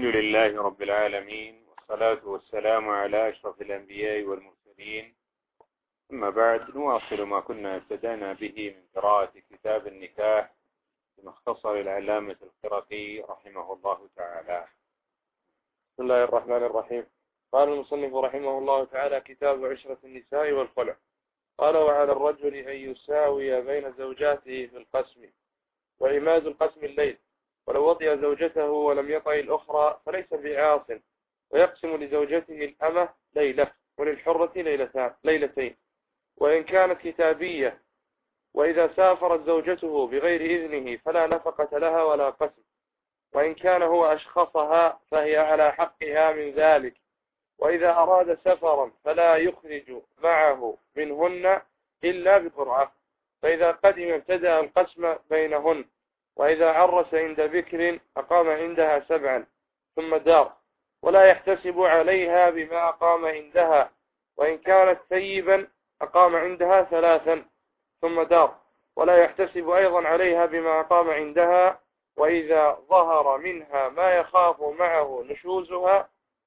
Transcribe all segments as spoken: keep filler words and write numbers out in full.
لله رب العالمين، والصلاة والسلام على أشرف الأنبياء والمرسلين. أما بعد، نواصل ما كنا ابتدأنا به من قراءة كتاب النكاح بمختصر العلامة القرطي رحمه الله تعالى. بسم الله الرحمن الرحيم. قال المصنف رحمه الله تعالى: كتاب عشرة النساء والخلع. قال: وعلى الرجل أن يساوي بين زوجاته في القسم، وعماد القسم الليل، ولو وطئ زوجته ولم يطئ الأخرى فليس بعاص، ويقسم لزوجته الأمة ليلة وللحرة ليلتان ليلتين وإن كانت كتابية. وإذا سافرت زوجته بغير إذنه فلا نفقة لها ولا قسم، وإن كان هو أشخصها فهي على حقها من ذلك. وإذا أراد سفرا فلا يخرج معه منهن إلا بقرعة، فإذا قدم ابتدأ القسم بينهن. وإذا عرس عند بكر أقام عندها سبعا ثم دار، ولا يحتسب عليها بما أقام عندها. وإن كانت ثيبا أقام عندها ثلاثا ثم دار، ولا يحتسب أيضا عليها بما أقام عندها. وإذا ظهر منها ما يخاف معه نشوزها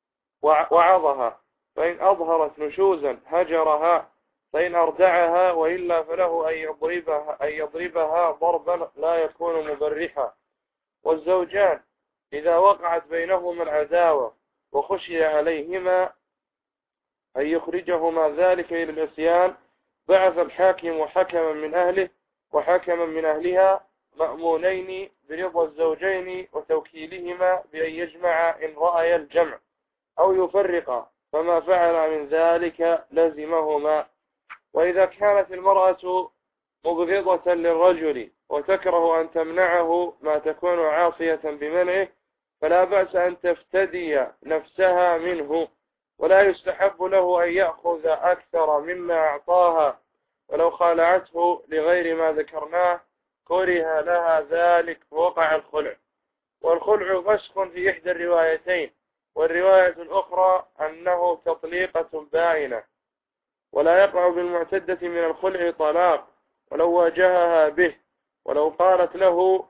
وعظها، فإن أظهرت نشوزا هجرها، فإن أردعها، وإلا فله أن يضربها, أن يضربها ضربا لا يكون مبرحا. والزوجان إذا وقعت بينهما العداوة وخشي عليهما أن يخرجهما ذلك إلى العصيان، بعث الحاكم حكما من أهله وحكما من أهلها مأمونين برضا الزوجين وتوكيلهما بأن يجمع إن رأي الجمع أو يفرق، فما فعل من ذلك لزمهما. وإذا كانت المرأة مبغضة للرجل وتكره أن تمنعه ما تكون عاصية بمنعه، فلا بأس أن تفتدي نفسها منه، ولا يستحب له أن يأخذ أكثر مما أعطاها. ولو خالعته لغير ما ذكرناه كره لها ذلك ووقع الخلع. والخلع فسخ في إحدى الروايتين، والرواية الأخرى أنه تطليقة بائنة، ولا يقع بالمعتدة من الخلع طلاق ولو واجهها به. ولو قالت له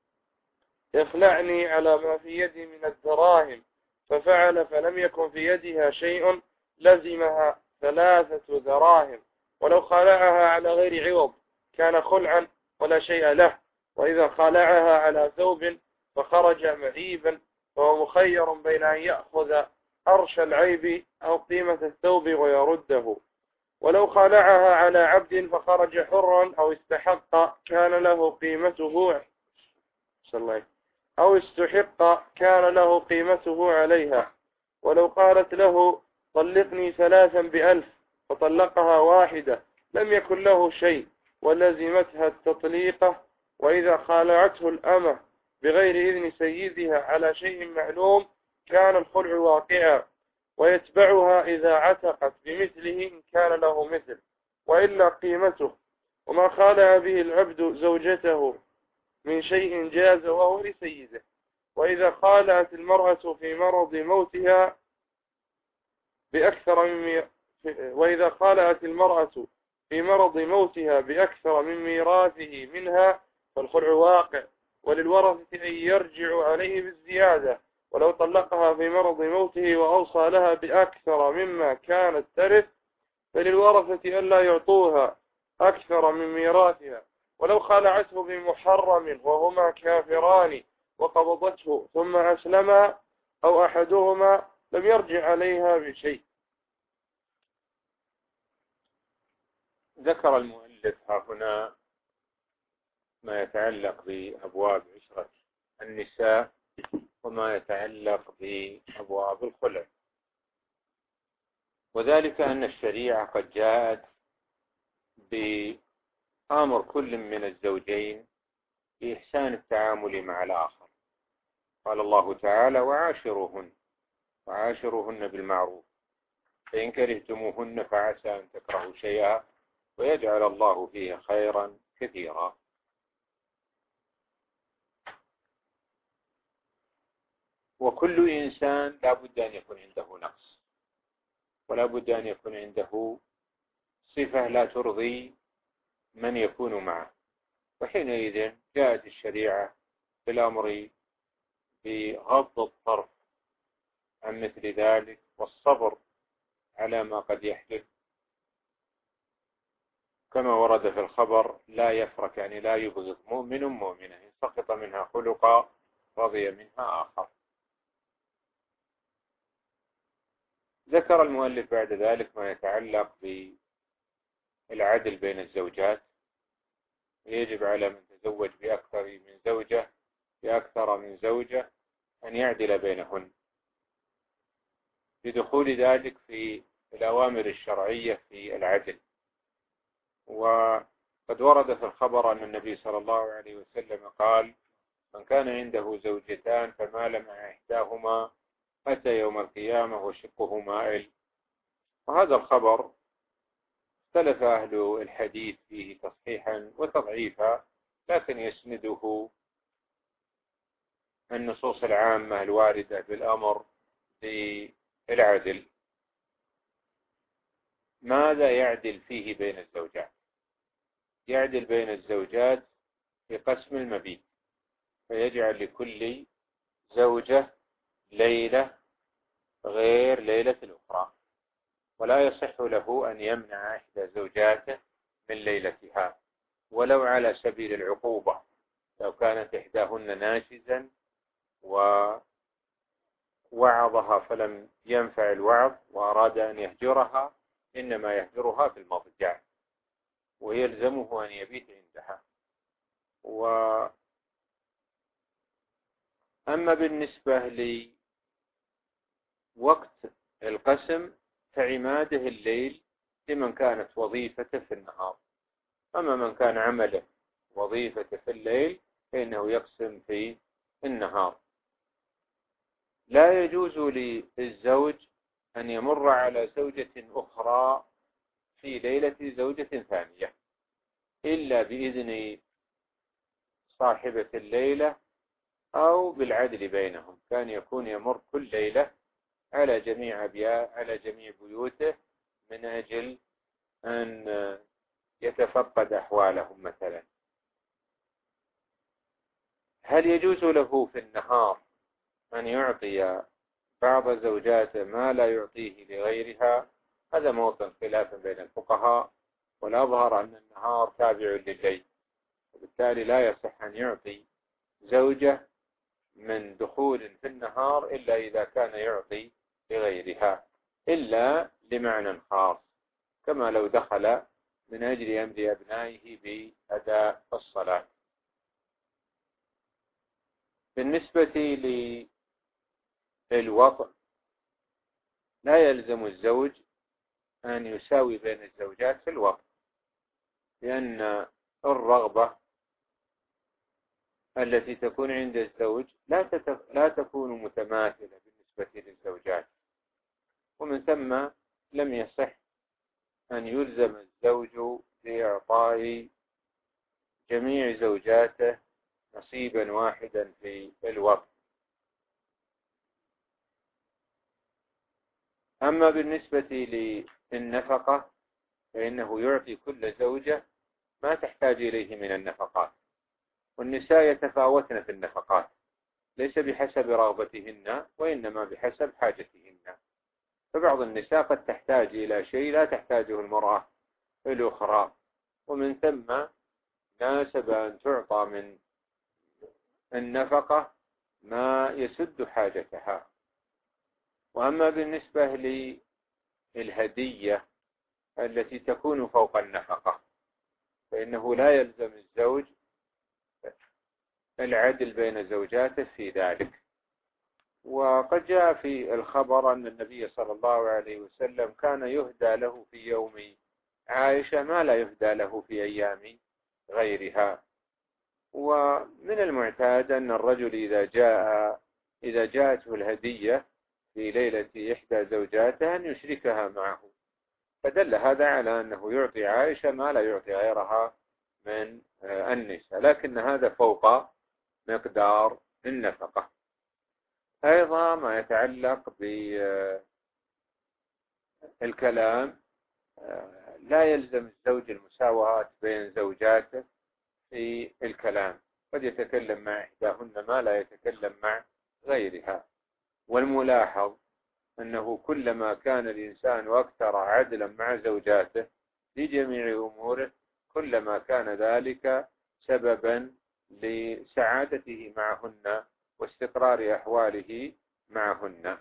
اخلعني على ما في يدي من الدراهم ففعل فلم يكن في يدها شيء لزمها ثلاثة دراهم. ولو خالعها على غير عوض كان خلعا ولا شيء له. وإذا خالعها على ثوب فخرج معيبا فهو مخير بين أن يأخذ أرش العيب أو قيمة الثوب ويرده. ولو خالعها على عبد فخرج حرا أو استحق كان له قيمته أو استحق كان له قيمته عليها. ولو قالت له طلقني ثلاثا بألف فطلقها واحدة لم يكن له شيء ولزمتها التطليقة. وإذا خالعته الأمة بغير إذن سيدها على شيء معلوم كان الخلع واقعا، ويتبعها إذا عتقت بمثله إن كان له مثل، وإلا قيمته. وما خالع به العبد زوجته من شيء جاز وهو لسيده. وإذا خالعت المرأة في مرض موتها بأكثر من وإذا خالعت المرأة في مرض موتها بأكثر من ميراثه منها فالخلع واقع، وللورثة أن يرجع عليه بالزيادة. ولو طلقها في مرض موته وأوصى لها بأكثر مما كانت ترث فللورثة ألا يعطوها أكثر من ميراثها. ولو خالعته بمحرم وهما كافران وقبضته ثم أسلما أو أحدهما لم يرجع عليها بشيء. ذكر المؤلف هنا ما يتعلق بأبواب عشرة النساء وما يتعلق بأبواب الخلع، وذلك أن الشريعة قد جاءت بأمر كل من الزوجين بإحسان التعامل مع الآخر. قال الله تعالى: وعاشروهن وعاشروهن بالمعروف فإن كرهتموهن فعسى أن تكرهوا شيئا ويجعل الله فيه خيرا كثيرا. وكل إنسان لا بد أن يكون عنده نقص، ولا بد أن يكون عنده صفة لا ترضي من يكون معه. وحينئذ جاءت الشريعة بالأمر بغض الطرف عن مثل ذلك، والصبر على ما قد يحدث، كما ورد في الخبر: لا يفرك، يعني لا يبغض مؤمن مؤمنة، إن سقط منها خلقا رضي منها آخر. ذكر المؤلف بعد ذلك ما يتعلق بالعدل بين الزوجات. يجب على من تزوج بأكثر من زوجة بأكثر من زوجة أن يعدل بينهن، بدخول ذلك في الأوامر الشرعية في العدل. وقد ورد في الخبر أن النبي صلى الله عليه وسلم قال: من كان عنده زوجتان فمال مع إحداهما أتى يوم القيامة وشقه مائل. وهذا الخبر اختلف أهل الحديث فيه تصحيحا وتضعيفا، لكن يسنده النصوص العامة الواردة بالأمر بالعدل. ماذا يعدل فيه بين الزوجات؟ يعدل بين الزوجات في قسم المبيت، فيجعل لكل زوجة ليلة غير ليلة الأخرى، ولا يصح له أن يمنع إحدى زوجاته من ليلتها ولو على سبيل العقوبة. لو كانت إحداهن ناشزا ووعظها فلم ينفع الوعظ وأراد أن يهجرها، إنما يهجرها في المضجع ويلزمه أن يبيت عندها. وأما بالنسبة لوقت القسم فعماده الليل لمن كانت وظيفته في النهار، أما من كان عمله وظيفته في الليل فإنه يقسم في النهار. لا يجوز للزوج أن يمر على زوجة أخرى في ليلة زوجة ثانية إلا بإذن صاحبة الليلة أو بالعدل بينهم. كان يكون يمر كل ليلة على جميع على جميع بيوته من أجل أن يتفقد أحوالهم مثلا. هل يجوز له في النهار أن يعطي بعض زوجاته ما لا يعطيه لغيرها؟ هذا موطن خلاف بين الفقهاء، والأظهر أن النهار تابع لليل، وبالتالي لا يصح أن يعطي زوجة من دخول في النهار إلا إذا كان يعطي لغيرها، إلا لمعنى خاص، كما لو دخل من أجل أمر أبنائه بأداء الصلاة. بالنسبة للوطء لا يلزم الزوج أن يساوي بين الزوجات في الوطء، لأن الرغبة التي تكون عند الزوج لا لا تكون متماثلة بالنسبة للزوجات، ومن ثم لم يصح أن يلزم الزوج بإعطاء جميع زوجاته نصيبا واحدا في الوقت. أما بالنسبة للنفقة فإنه يعطي كل زوجة ما تحتاج إليه من النفقات، والنساء يتفاوتن في النفقات ليس بحسب رغبتهن وإنما بحسب حاجتهن. فبعض النساء قد تحتاج إلى شيء لا تحتاجه المرأة الأخرى، ومن ثم ناسب أن تعطى من النفقة ما يسد حاجتها. وأما بالنسبة للهدية التي تكون فوق النفقة فإنه لا يلزم الزوج العدل بين زوجاته في ذلك. وقد جاء في الخبر أن النبي صلى الله عليه وسلم كان يهدى له في يوم عائشة ما لا يهدى له في أيام غيرها. ومن المعتاد أن الرجل إذا جاء إذا جاءته الهدية في ليلة إحدى زوجاته أن يشركها معه، فدل هذا على أنه يعطي عائشة ما لا يعطي غيرها من النساء، لكن هذا فوق مقدار النفقة. أيضا ما يتعلق بالكلام، لا يلزم الزوج المساواة بين زوجاته في الكلام، قد يتكلم مع إحداهن ما لا يتكلم مع غيرها. والملاحظ أنه كلما كان الإنسان أكثر عدلا مع زوجاته في جميع أموره كلما كان ذلك سببا لسعادته معهن واستقرار أحواله معهن.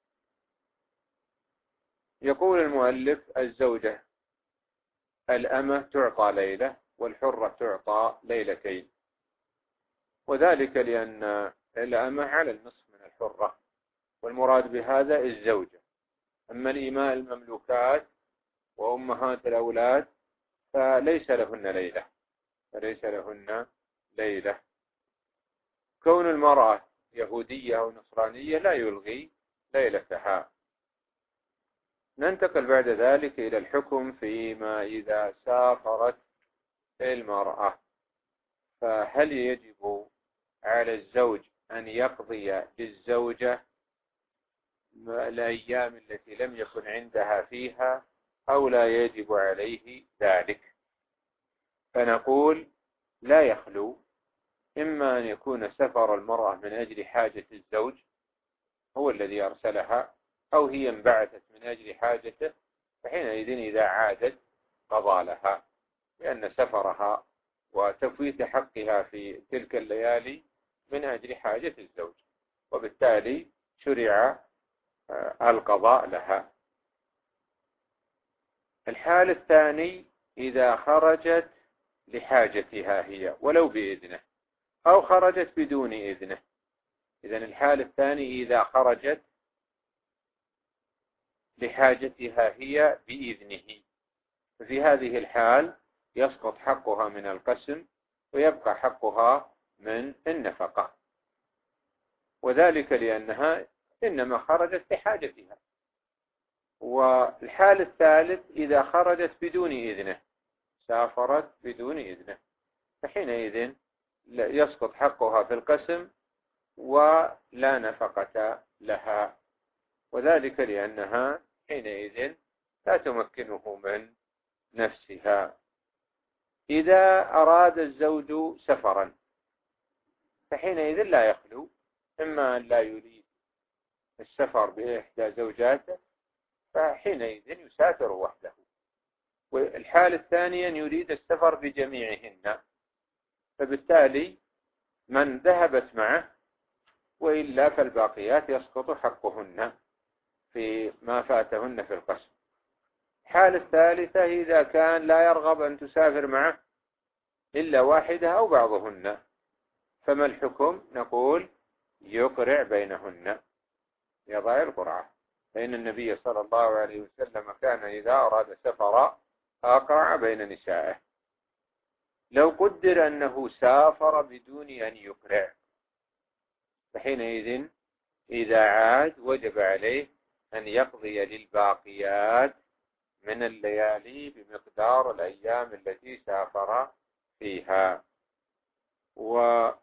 يقول المؤلف: الزوجة الأمة تعطى ليلة والحرة تعطى ليلتين، وذلك لأن الأمة على النصف من الحرة، والمراد بهذا الزوجة. أما الإماء المملوكات وأمهات الأولاد فليس لهن ليلة فليس لهن ليلة. كون المرأة يهودية أو نصرانية لا يلغي ليلتها. ننتقل بعد ذلك إلى الحكم فيما إذا سافرت المرأة، فهل يجب على الزوج أن يقضي للزوجة الأيام التي لم يكن عندها فيها أو لا يجب عليه ذلك؟ فنقول: لا يخلو، إما أن يكون سفر المرأة من أجل حاجة الزوج هو الذي أرسلها، أو هي انبعثت من أجل حاجته، فحينئذ إذا عادت قضى لها، لأن سفرها وتفويت حقها في تلك الليالي من أجل حاجة الزوج، وبالتالي شرع القضاء لها. الحال الثاني: إذا خرجت لحاجتها هي ولو بإذنه أو خرجت بدون إذنه. إذن الحال الثاني إذا خرجت لحاجتها هي بإذنه، ففي هذه الحال يسقط حقها من القسم ويبقى حقها من النفقة، وذلك لأنها إنما خرجت لحاجتها. والحال الثالث: إذا خرجت بدون إذنه، سافرت بدون إذنه، فحينئذ يسقط حقها في القسم ولا نفقة لها، وذلك لأنها حينئذ لا تمكنه من نفسها. إذا أراد الزوج سفرا فحينئذ لا يخلو، إما أن لا يريد السفر بإحدى زوجاته فحينئذ يسافر وحده، والحال الثاني أن يريد السفر بجميعهن، فبالتالي من ذهبت معه، وإلا فالباقيات يسقط حقهن في ما فاتهن في القسم. الحالة الثالثة: إذا كان لا يرغب أن تسافر معه إلا واحدة أو بعضهن، فما الحكم؟ نقول: يقرع بينهن، يضع القرعة، فإن النبي صلى الله عليه وسلم كان إذا أراد سفر أقرع بين نسائه. لو قدر أنه سافر بدون أن يقرع فحينئذ إذا عاد وجب عليه أن يقضي للباقيات من الليالي بمقدار الأيام التي سافر فيها. وإذا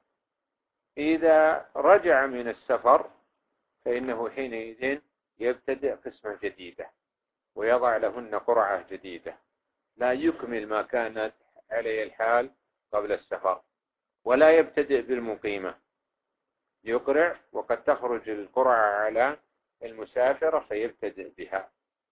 رجع من السفر فإنه حينئذ يبتدئ قسمة جديدة ويضع لهن قرعة جديدة، لا يكمل ما كانت عليه الحال قبل السفر، ولا يبتدئ بالمقيمة، يقرع وقد تخرج القرعة على المسافرة فيبتدئ بها.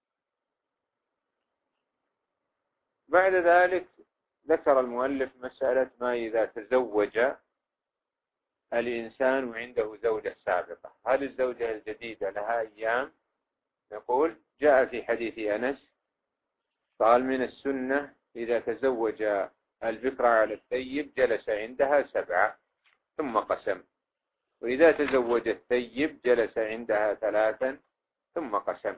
بعد ذلك ذكر المؤلف مسألة ما إذا تزوج الإنسان وعنده زوجة سابقة، هل الزوجة الجديدة لها أيام؟ نقول: جاء في حديث أنس قال: من السنة إذا تزوج البكر على الثيب جلس عندها سبعة ثم قسم، وإذا تزوج الثيب جلس عندها ثلاثا ثم قسم.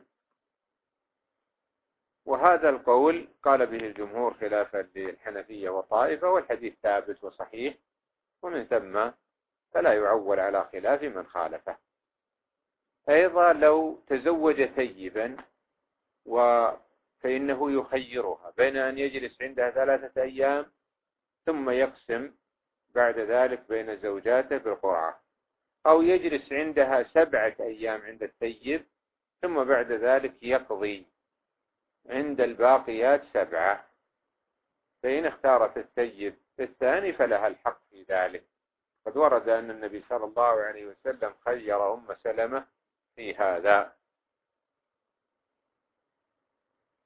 وهذا القول قال به الجمهور خلافا للحنفية وطائفة، والحديث ثابت وصحيح، ومن ثم فلا يعول على خلاف من خالفه. أيضا لو تزوج ثيبا فإنه يخيرها بين أن يجلس عندها ثلاثة أيام ثم يقسم بعد ذلك بين زوجاته بالقرعة، أو يجلس عندها سبعة أيام عند الثيب ثم بعد ذلك يقضي عند الباقيات سبعة، فإن اختارت الثيب الثاني فلها الحق في ذلك. قد ورد أن النبي صلى الله عليه وسلم خير أم سلمة في هذا،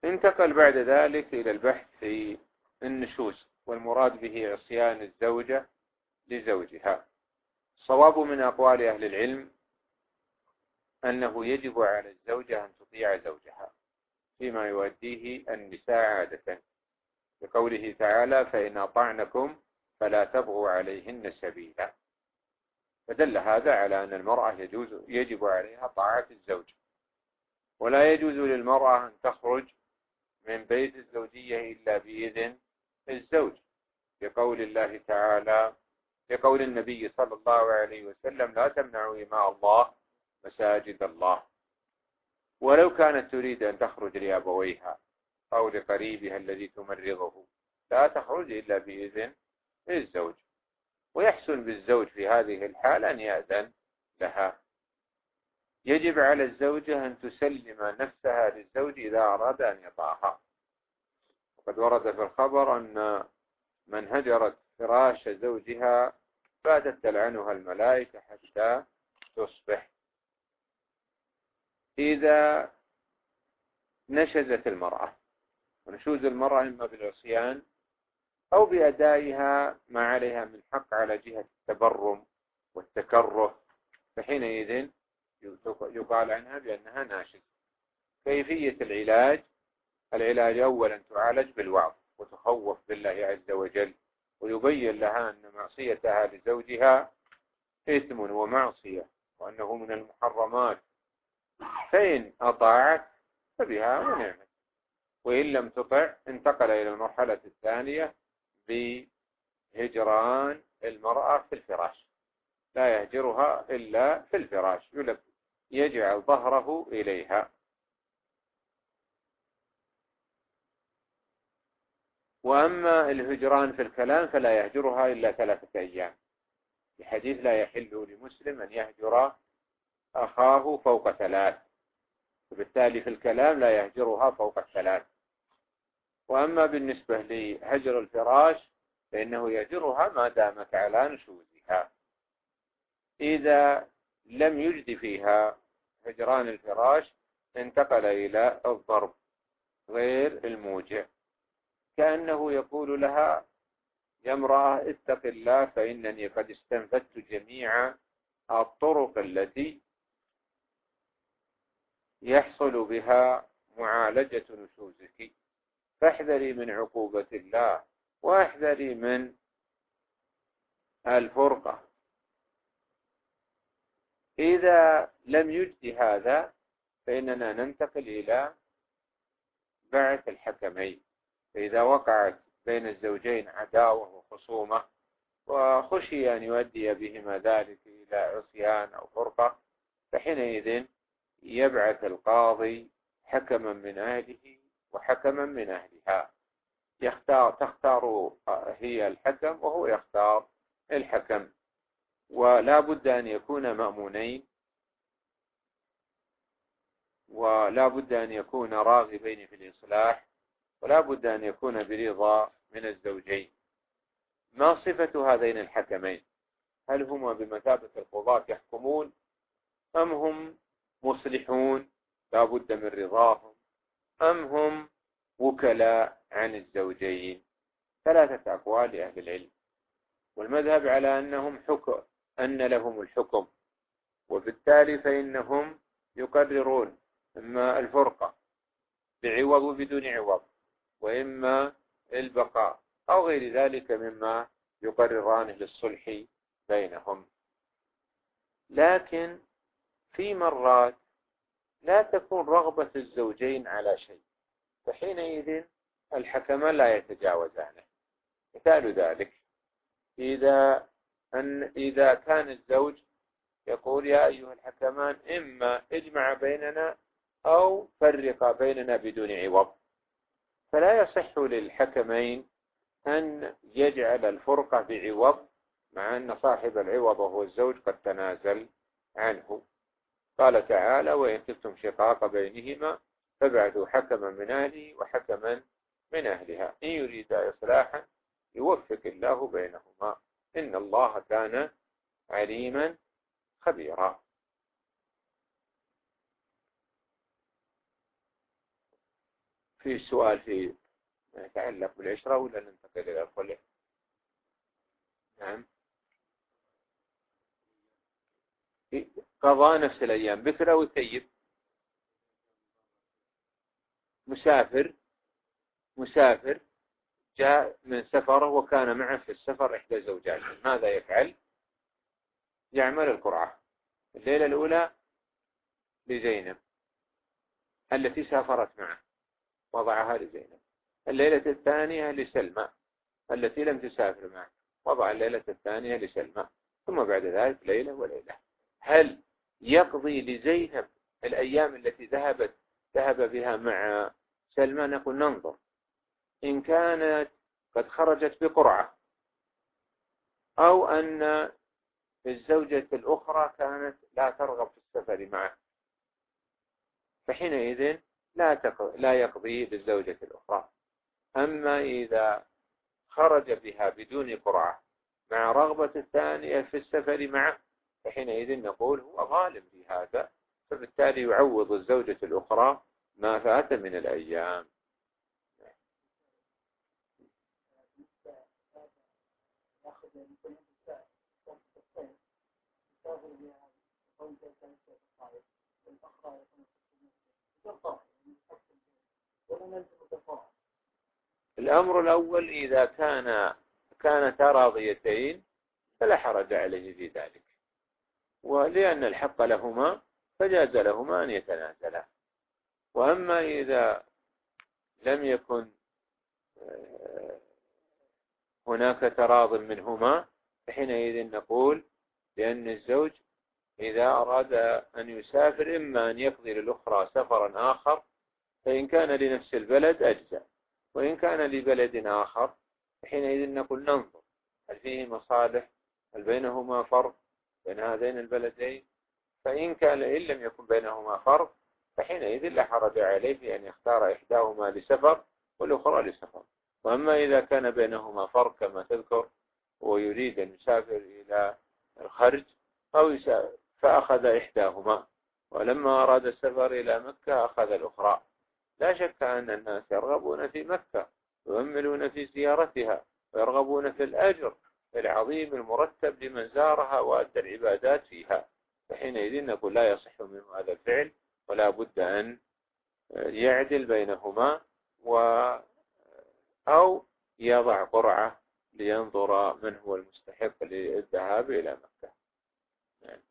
انتقل بعد ذلك إلى البحث في النشوز، والمراد به عصيان الزوجة لزوجها. الصواب من أقوال أهل العلم أنه يجب على الزوجة أن تطيع زوجها فيما يؤديه النساء عادة، بقوله تعالى: فإن أطعنكم فلا تبغوا عليهن سبيلا. فدل هذا على أن المرأة يجوز يجب عليها طاعة الزوج، ولا يجوز للمرأة أن تخرج من بيت الزوجية إلا بإذن الزوج، بقول الله تعالى بقول النبي صلى الله عليه وسلم: لا تمنعوا إماء الله مساجد الله. ولو كانت تريد أن تخرج لأبويها أو لقريبها الذي تمرضه لا تخرج إلا بإذن الزوج، ويحسن بالزوج في هذه الحالة أن يأذن لها. يجب على الزوجة أن تسلم نفسها للزوج إذا أراد أن يطاعها، وقد ورد في الخبر أن من هجرت فراش زوجها باتت تلعنها الملائكة حتى تصبح. إذا نشزت المرأة، ونشوز المرأة إما بالعصيان أو بأدائها ما عليها من حق على جهة التبرم والتكره، فحينئذ يقال عنها بأنها ناشز. كيفية العلاج: العلاج أولا تعالج بالوعظ وتخوف بالله عز وجل، ويبين لها أن معصيتها لزوجها إثم ومعصية وأنه من المحرمات، فإن أطاعت فبها ونعمت، وإن لم تطع انتقل إلى المرحلة الثانية بهجران المرأة في الفراش، لا يهجرها إلا في الفراش، يجعل ظهره إليها. وأما الهجران في الكلام فلا يهجرها إلا ثلاثة أيام، بحديث: لا يحل لمسلم أن يهجر أخاه فوق ثلاث، وبالتالي في الكلام لا يهجرها فوق الثلاث. وأما بالنسبة لهجر الفراش فإنه يهجرها ما دامت على نشوزها. إذا لم يجد فيها هجران الفراش انتقل إلى الضرب غير الموجع، كأنه يقول لها: يا امرأة اتق الله، فإنني قد استنفدت جميع الطرق التي يحصل بها معالجة نشوزك، فاحذري من عقوبة الله واحذري من الفرقة. إذا لم يجد هذا فإننا ننتقل إلى بعث الحكمين. فإذا وقعت بين الزوجين عداوة وخصومة وخشي أن يؤدي بهما ذلك إلى عصيان أو فرقة، فحينئذ يبعث القاضي حكما من أهله وحكما من أهلها، يختار تختار هي الحكم وهو يختار الحكم، ولا بد أن يكون مأمونين، ولا بد أن يكون راغبين في الإصلاح، ولا بد أن يكون برضا من الزوجين. ما صفة هذين الحكمين؟ هل هما بمثابة القضاة يحكمون أم هم مصلحون لا بد من رضاهم أم هم وكلاء عن الزوجين؟ ثلاثة أقوال لأهل العلم، والمذهب على أنهم حكم أن لهم الحكم، وبالتالي فإنهم يقررون إما الفرقة بعوض وبدون عوض، وإما البقاء أو غير ذلك مما يقررانه للصلح بينهم. لكن في مرات لا تكون رغبة الزوجين على شيء، فحينئذ الحكمان لا يتجاوزانه. مثال ذلك إذا أن إذا كان الزوج يقول: يا أيها الحكمان إما اجمع بيننا أو فرق بيننا بدون عوض، فلا يصح للحكمين أن يجعل الفرقة بعوض مع أن صاحب العوض وهو الزوج قد تنازل عنه. قال تعالى: وإن خفتم شقاق بينهما فابعثوا حكما من أهله وحكما من أهلها إن يريدا إصلاحا يوفق الله بينهما إن الله كان عليما خبيرا. في سؤال في ما يتعلق بالعشرة ولا ننتقل إلى الخلع؟ نعم. قضاء نفس الأيام بكرة وثيب. مسافر مسافر جاء من سفره وكان معه في السفر إحدى زوجاته، ماذا يفعل؟ يعمل القرعة. الليلة الأولى لزينب التي سافرت معه وضعها لزينب، الليلة الثانية لسلمى التي لم تسافر معه وضع الليلة الثانية لسلمى، ثم بعد ذلك ليلة وليلة. هل يقضي لزينب الأيام التي ذهبت ذهب بها مع سلمى؟ نقول ننظر، إن كانت قد خرجت بقرعة أو أن الزوجة الأخرى كانت لا ترغب في السفر معه، فحينئذ لا لا يقضي للزوجة الأخرى. أما إذا خرج بها بدون قرعة مع رغبة الثانية في السفر معه، فحينئذ نقول هو ظالم في هذا، فبالتالي يعوض الزوجة الأخرى ما فات من الأيام. الأمر الأول إذا كان كانتا راضيتين فلا حرج عليه في ذلك، ولأن الحق لهما فجاز لهما أن يتنازلا. وأما إذا لم يكن هناك تراض منهما فحينئذ نقول بأن الزوج إذا أراد أن يسافر إما أن يقضي للأخرى سفرا آخر، فإن كان لنفس البلد أجزاء، وإن كان لبلد آخر حينئذ نقول ننظر هل فيه مصالح، هل بينهما فرق بين هذين البلدين، فإن كان إن لم يكن بينهما فرق فحينئذ لا حرج عليه في أن يختار إحداهما لسفر والأخرى لسفر. وأما إذا كان بينهما فرق كما تذكر ويريد أن يسافر إلى الخرج أو يسافر فأخذ إحداهما، ولما أراد السفر إلى مكة أخذ الأخرى، لا شك أن الناس يرغبون في مكة ويؤملون في زيارتها ويرغبون في الأجر العظيم المرتب لمن زارها وأدى العبادات فيها، فحينئذ نقول لا يصح منه هذا الفعل ولا بد أن يعدل بينهما و أو يضع قرعة لينظر من هو المستحق للذهاب إلى مكة. يعني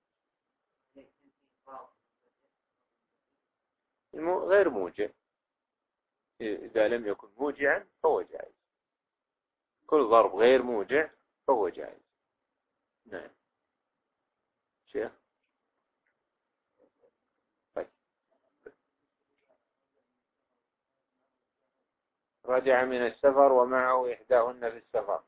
غير موجع، إذا لم يكن موجعا فهو جائز، كل ضرب غير موجع فهو جائز. نعم شيخ. طيب. رجع من السفر ومعه إحداهن في السفر،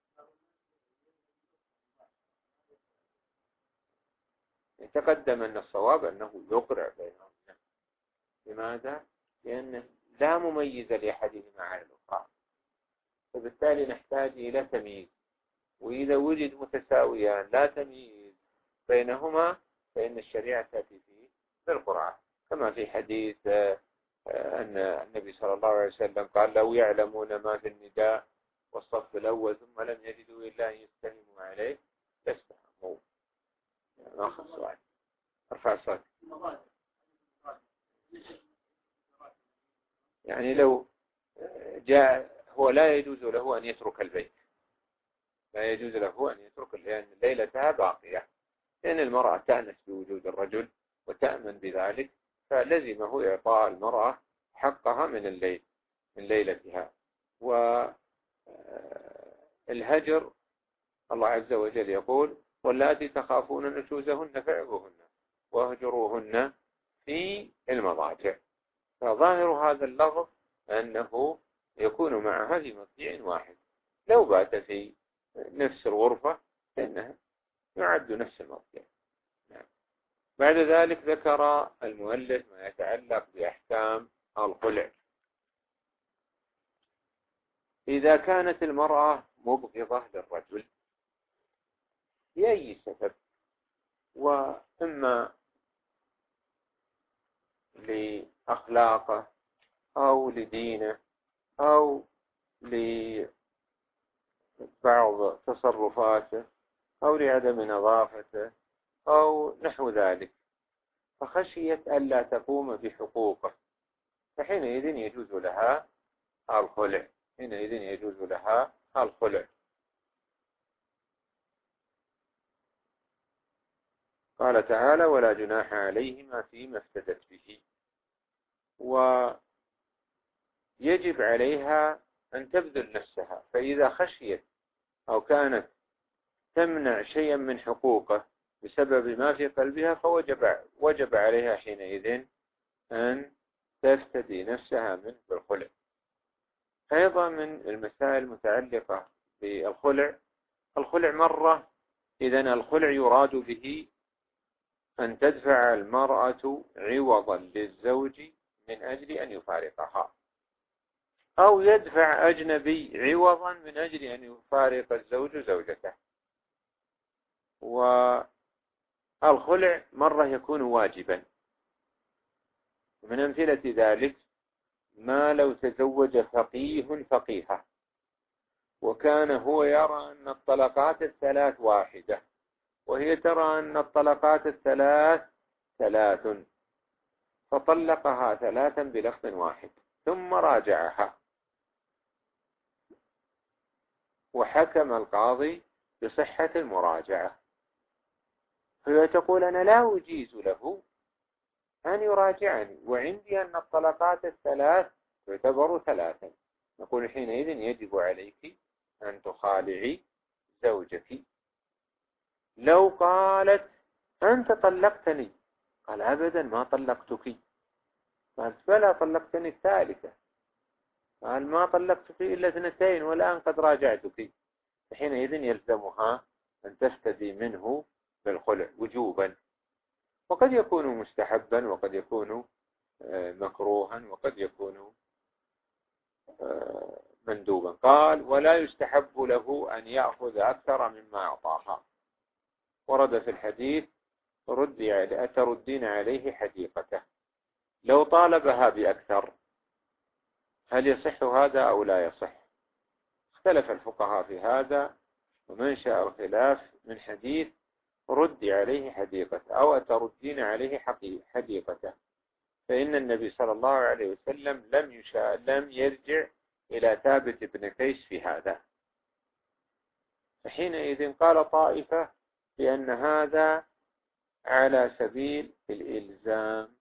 يتقدم أن الصواب أنه يقرع بينهم. لماذا؟ لأن لا مميز لأحدهما على الأخرى، فبالتالي نحتاج إلى تمييز، وإذا وجد متساويان لا تمييز بينهما فإن الشريعة تأتي فيه بالقرعة، كما في حديث أن النبي صلى الله عليه وسلم قال لو يعلمون ما في النداء والصف الأول ثم لم يجدوا إلا أن يستهموا عليه لاستهموا. آخر سؤال، ارفع صوتك. يعني لو جاء هو لا يجوز له أن يترك البيت، لا يجوز له أن يترك لأن ليلتها باقية، لأن المرأة تأنس بوجود الرجل وتأمن بذلك، فلزمه إعطاء المرأة حقها من الليل من ليلتها. والهجر الله عز وجل يقول واللاتي تخافون نشوزهن فعظوهن واهجروهن في المضاجع، فظاهر هذا اللفظ أنه يكون معها في مضجع واحد، لو بات في نفس الغرفة فإنها يعد نفس المضجع. نعم. بعد ذلك ذكر المؤلف ما يتعلق بأحكام الخلع. إذا كانت المرأة مبغضة للرجل لأي سبب، وإما لأخلاقه أو لدينه أو لبعض تصرفاته أو لعدم نظافته أو نحو ذلك، فخشيت ألا تقوم بحقوقه، فحينئذ يجوز لها الخلع. حينئذ يجوز لها الخلع. قال تعالى: ولا جناح عليهما فيما افتدت به. ويجب عليها أن تبذل نفسها، فإذا خشيت أو كانت تمنع شيئا من حقوقه بسبب ما في قلبها فوجب وجب عليها حينئذ أن تفتدي نفسها منه بالخلع. أيضا من المسائل المتعلقة بالخلع، الخلع مرة إذن الخلع يراد به أن تدفع المرأة عوضا للزوج من أجل أن يفارقها، أو يدفع أجنبي عوضا من أجل أن يفارق الزوج زوجته. والخلع مرة يكون واجبا. من أمثلة ذلك ما لو تزوج فقيه فقيهة وكان هو يرى أن الطلقات الثلاث واحدة وهي ترى أن الطلقات الثلاث ثلاث، فطلقها ثلاثا بلفظ واحد ثم راجعها، وحكم القاضي بصحة المراجعة، فهي تقول: أنا لا أجيز له أن يراجعني وعندي أن الطلقات الثلاث تعتبر ثلاثا. نقول حينئذ يجب عليك أن تخالعي زوجك. لو قالت: أنت طلقتني، قال: أبدا ما طلقتك. قال: فلا طلقتني الثالثة. قال: ما طلقتك إلا اثنتين والآن قد راجعتك. حينئذ يلزمها أن تفتدي منه بالخلع وجوبا، وقد يكون مستحبا وقد يكون مكروها وقد يكون مندوبا. قال: ولا يستحب له أن يأخذ أكثر مما أعطاها. ورد في الحديث: ردي أتردين عليه حديقته. لو طالبها بأكثر هل يصح هذا أو لا يصح؟ اختلف الفقهاء في هذا، ومنشأ الخلاف من حديث ردي عليه حديقته أو أتردين عليه حديقته، فإن النبي صلى الله عليه وسلم لم يشاء لم يرجع إلى ثابت بن قيس في هذا. فحينئذ قال طائفة بأن هذا على سبيل الإلزام،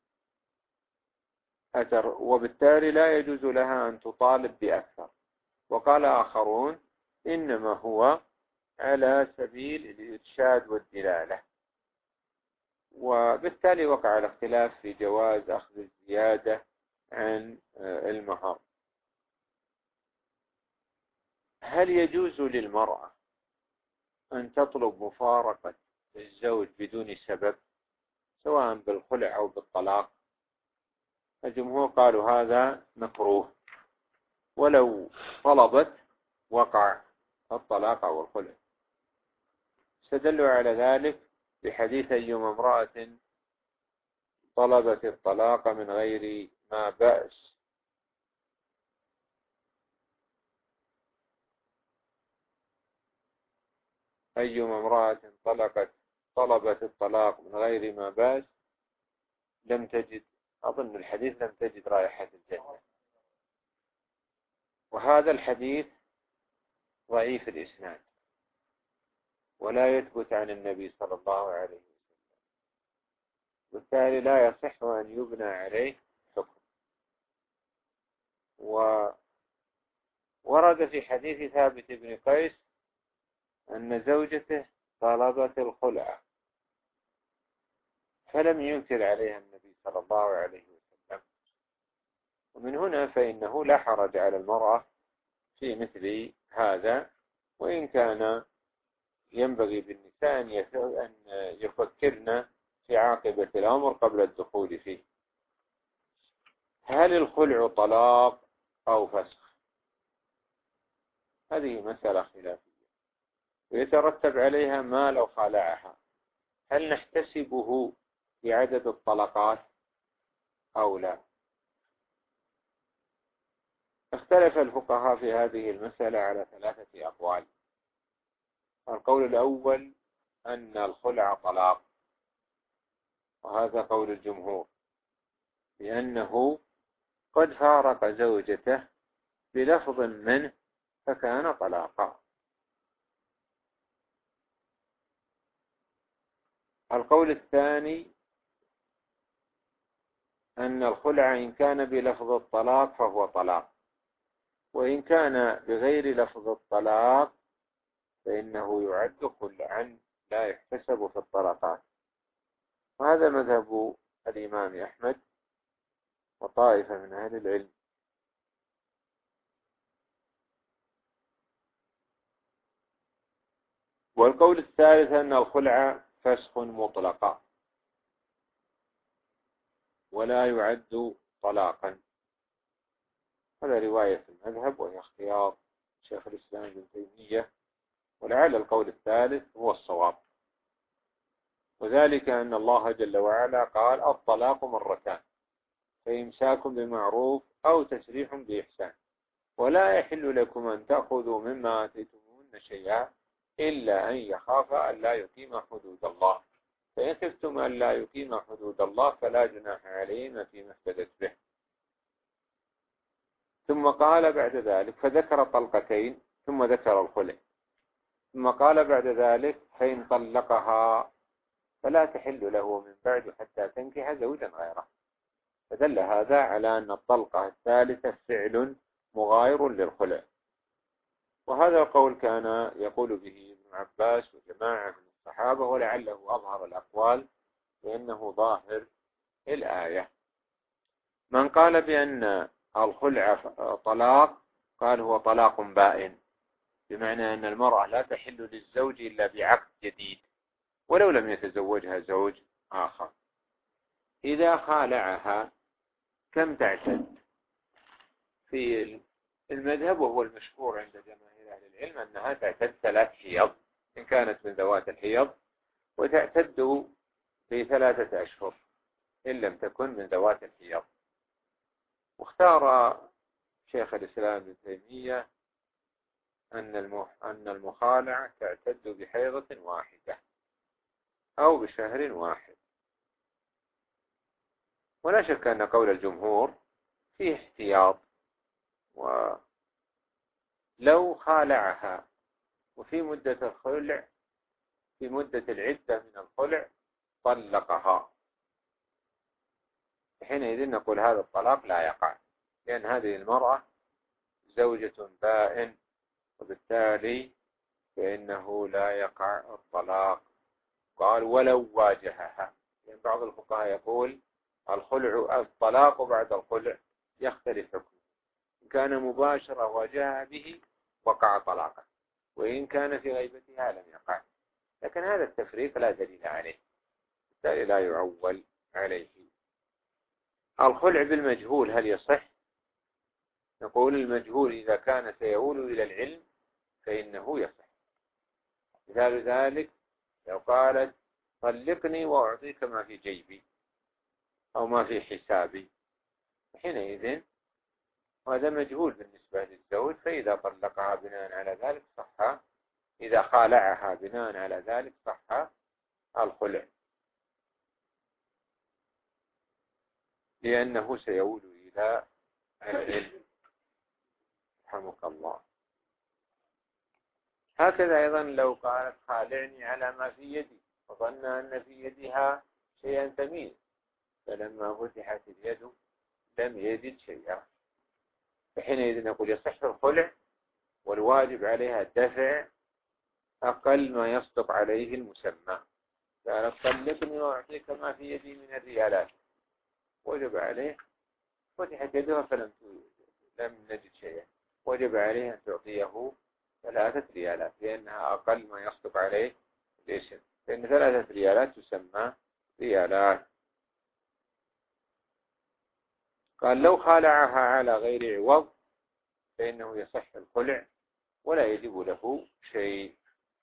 وبالتالي لا يجوز لها أن تطالب بأكثر. وقال آخرون: إنما هو على سبيل الإرشاد والدلالة، وبالتالي وقع الاختلاف في جواز أخذ الزيادة عن المهر. هل يجوز للمرأة أن تطلب مفارقة الزوج بدون سبب سواء بالخلع أو بالطلاق؟ الجمهور قالوا هذا مكروه، ولو طلبت وقع الطلاق أو الخلع. استدلوا على ذلك بحديث: أيما امرأة طلبت الطلاق من غير ما بأس أيما امرأة طلقت طلبت الطلاق من غير ما بأس لم تجد، أظن الحديث، لم تجد رائحة الجنة. وهذا الحديث ضعيف الإسناد ولا يثبت عن النبي صلى الله عليه وسلم، بالتالي لا يصح أن يبنى عليه حكم. وورد في حديث ثابت بن قيس أن زوجته طلبت الخلع فلم ينكر عليها النبي صلى الله عليه وسلم. ومن هنا فإنه لا حرج على المرأة في مثل هذا، وإن كان ينبغي بالنساء أن يفكرن في عاقبة الأمر قبل الدخول فيه. هل الخلع طلاق أو فسخ؟ هذه مسألة خلافية ويترتب عليها ما لو خالعها. هل نحتسبه بعدد الطلقات أو لا؟ واختلف الفقهاء في هذه المسألة على ثلاثة أقوال. القول الأول أن الخلع طلاق، وهذا قول الجمهور، لأنه قد فارق زوجته بلفظ منه فكان طلاقا. القول الثاني أن الخلع إن كان بلفظ الطلاق فهو طلاق، وإن كان بغير لفظ الطلاق فإنه يعد خلعا لا يحتسب في الطلقات. وهذا مذهب الإمام أحمد وطائفة من أهل العلم. والقول الثالث أن الخلع فسخ مطلقا ولا يعد طلاقا. هذا رواية المذهب وهي اختيار شيخ الإسلام ابن تيمية، ولعل القول الثالث هو الصواب، وذلك أن الله جل وعلا قال الطلاق مرتان، فإمساك بمعروف أو تسريح بإحسان، ولا يحل لكم أن تأخذوا مما آتيتموهن شيئا إلا أن يخافا أن لا يقيم حدود الله، فإن خفتم أن لا يقيم حدود الله فلا جناح عليهما فيما افتدت به. ثم قال بعد ذلك فذكر طلقتين ثم ذكر الخلع، ثم قال بعد ذلك فإن طلقها فلا تحل له من بعد حتى تنكح زوجا غيره. فدل هذا على أن الطلقة الثالثة فعل مغاير للخلع. وهذا القول كان يقول به ابن عباس وجماعة من الصحابة، ولعله أظهر الأقوال لأنه ظاهر الآية. من قال بأن الخلع طلاق قال هو طلاق بائن، بمعنى أن المرأة لا تحل للزوج إلا بعقد جديد ولو لم يتزوجها زوج آخر. إذا خالعها كم تعتد؟ في المذهب وهو المشهور عند جماهير أهل العلم أنها تعتد ثلاث حيض إن كانت من ذوات الحيض، وتعتد في ثلاثة أشهر إن لم تكن من ذوات الحيض. واختار شيخ الإسلام ابن تيمية أن أن المخالعة تعتد بحيضة واحدة أو بشهر واحد. ولا شك أن قول الجمهور فيه احتياط، ولو خالعها وفي مدة الخلع في مدة العدة من الخلع طلقها، حينئذ نقول هذا الطلاق لا يقع، لأن هذه المرأة زوجة بائن، وبالتالي فإنه لا يقع الطلاق. قال ولو واجهها، لأن يعني بعض الفقهاء يقول الخلع الطلاق بعد الخلع يختلف حكمه، إن كان مباشرة واجهها به وقع طلاقه، وإن كان في غيبتها لم يقع. لكن هذا التفريق لا دليل عليه، بالتالي لا يعول عليه. الخلع بالمجهول هل يصح؟ نقول المجهول إذا كان سيؤول إلى العلم فإنه يصح. مثال ذلك لو قالت طلقني وأعطيك ما في جيبي أو ما في حسابي، حينئذ وهذا مجهول بالنسبة للزوج، فإذا طلقها بناء على ذلك صح، إذا خالعها بناء على ذلك صح الخلع، لأنه سيؤول إلى العلم. رحمك الله. هكذا أيضا لو قالت خالعني على ما في يدي وظن أن في يدها شيئا ثمين، فلما فتحت اليد لم يجد شيئا، فحينئذ نقول يصح الخلع، والواجب عليها دفع أقل ما يصدق عليه المسمى. قالت طلقني وأعطيك ما في يدي من الريالات، وجب عليه فتحت يدها فلم لم نجد شيئا، وجب عليه أن تعطيه ثلاثة ريالات، لأنها أقل ما يصدق عليه الاسم، لأن ثلاثة ريالات تسمى ريالات. قال لو خالعها على غير عوض فإنه يصح الخلع ولا يجب له شيء.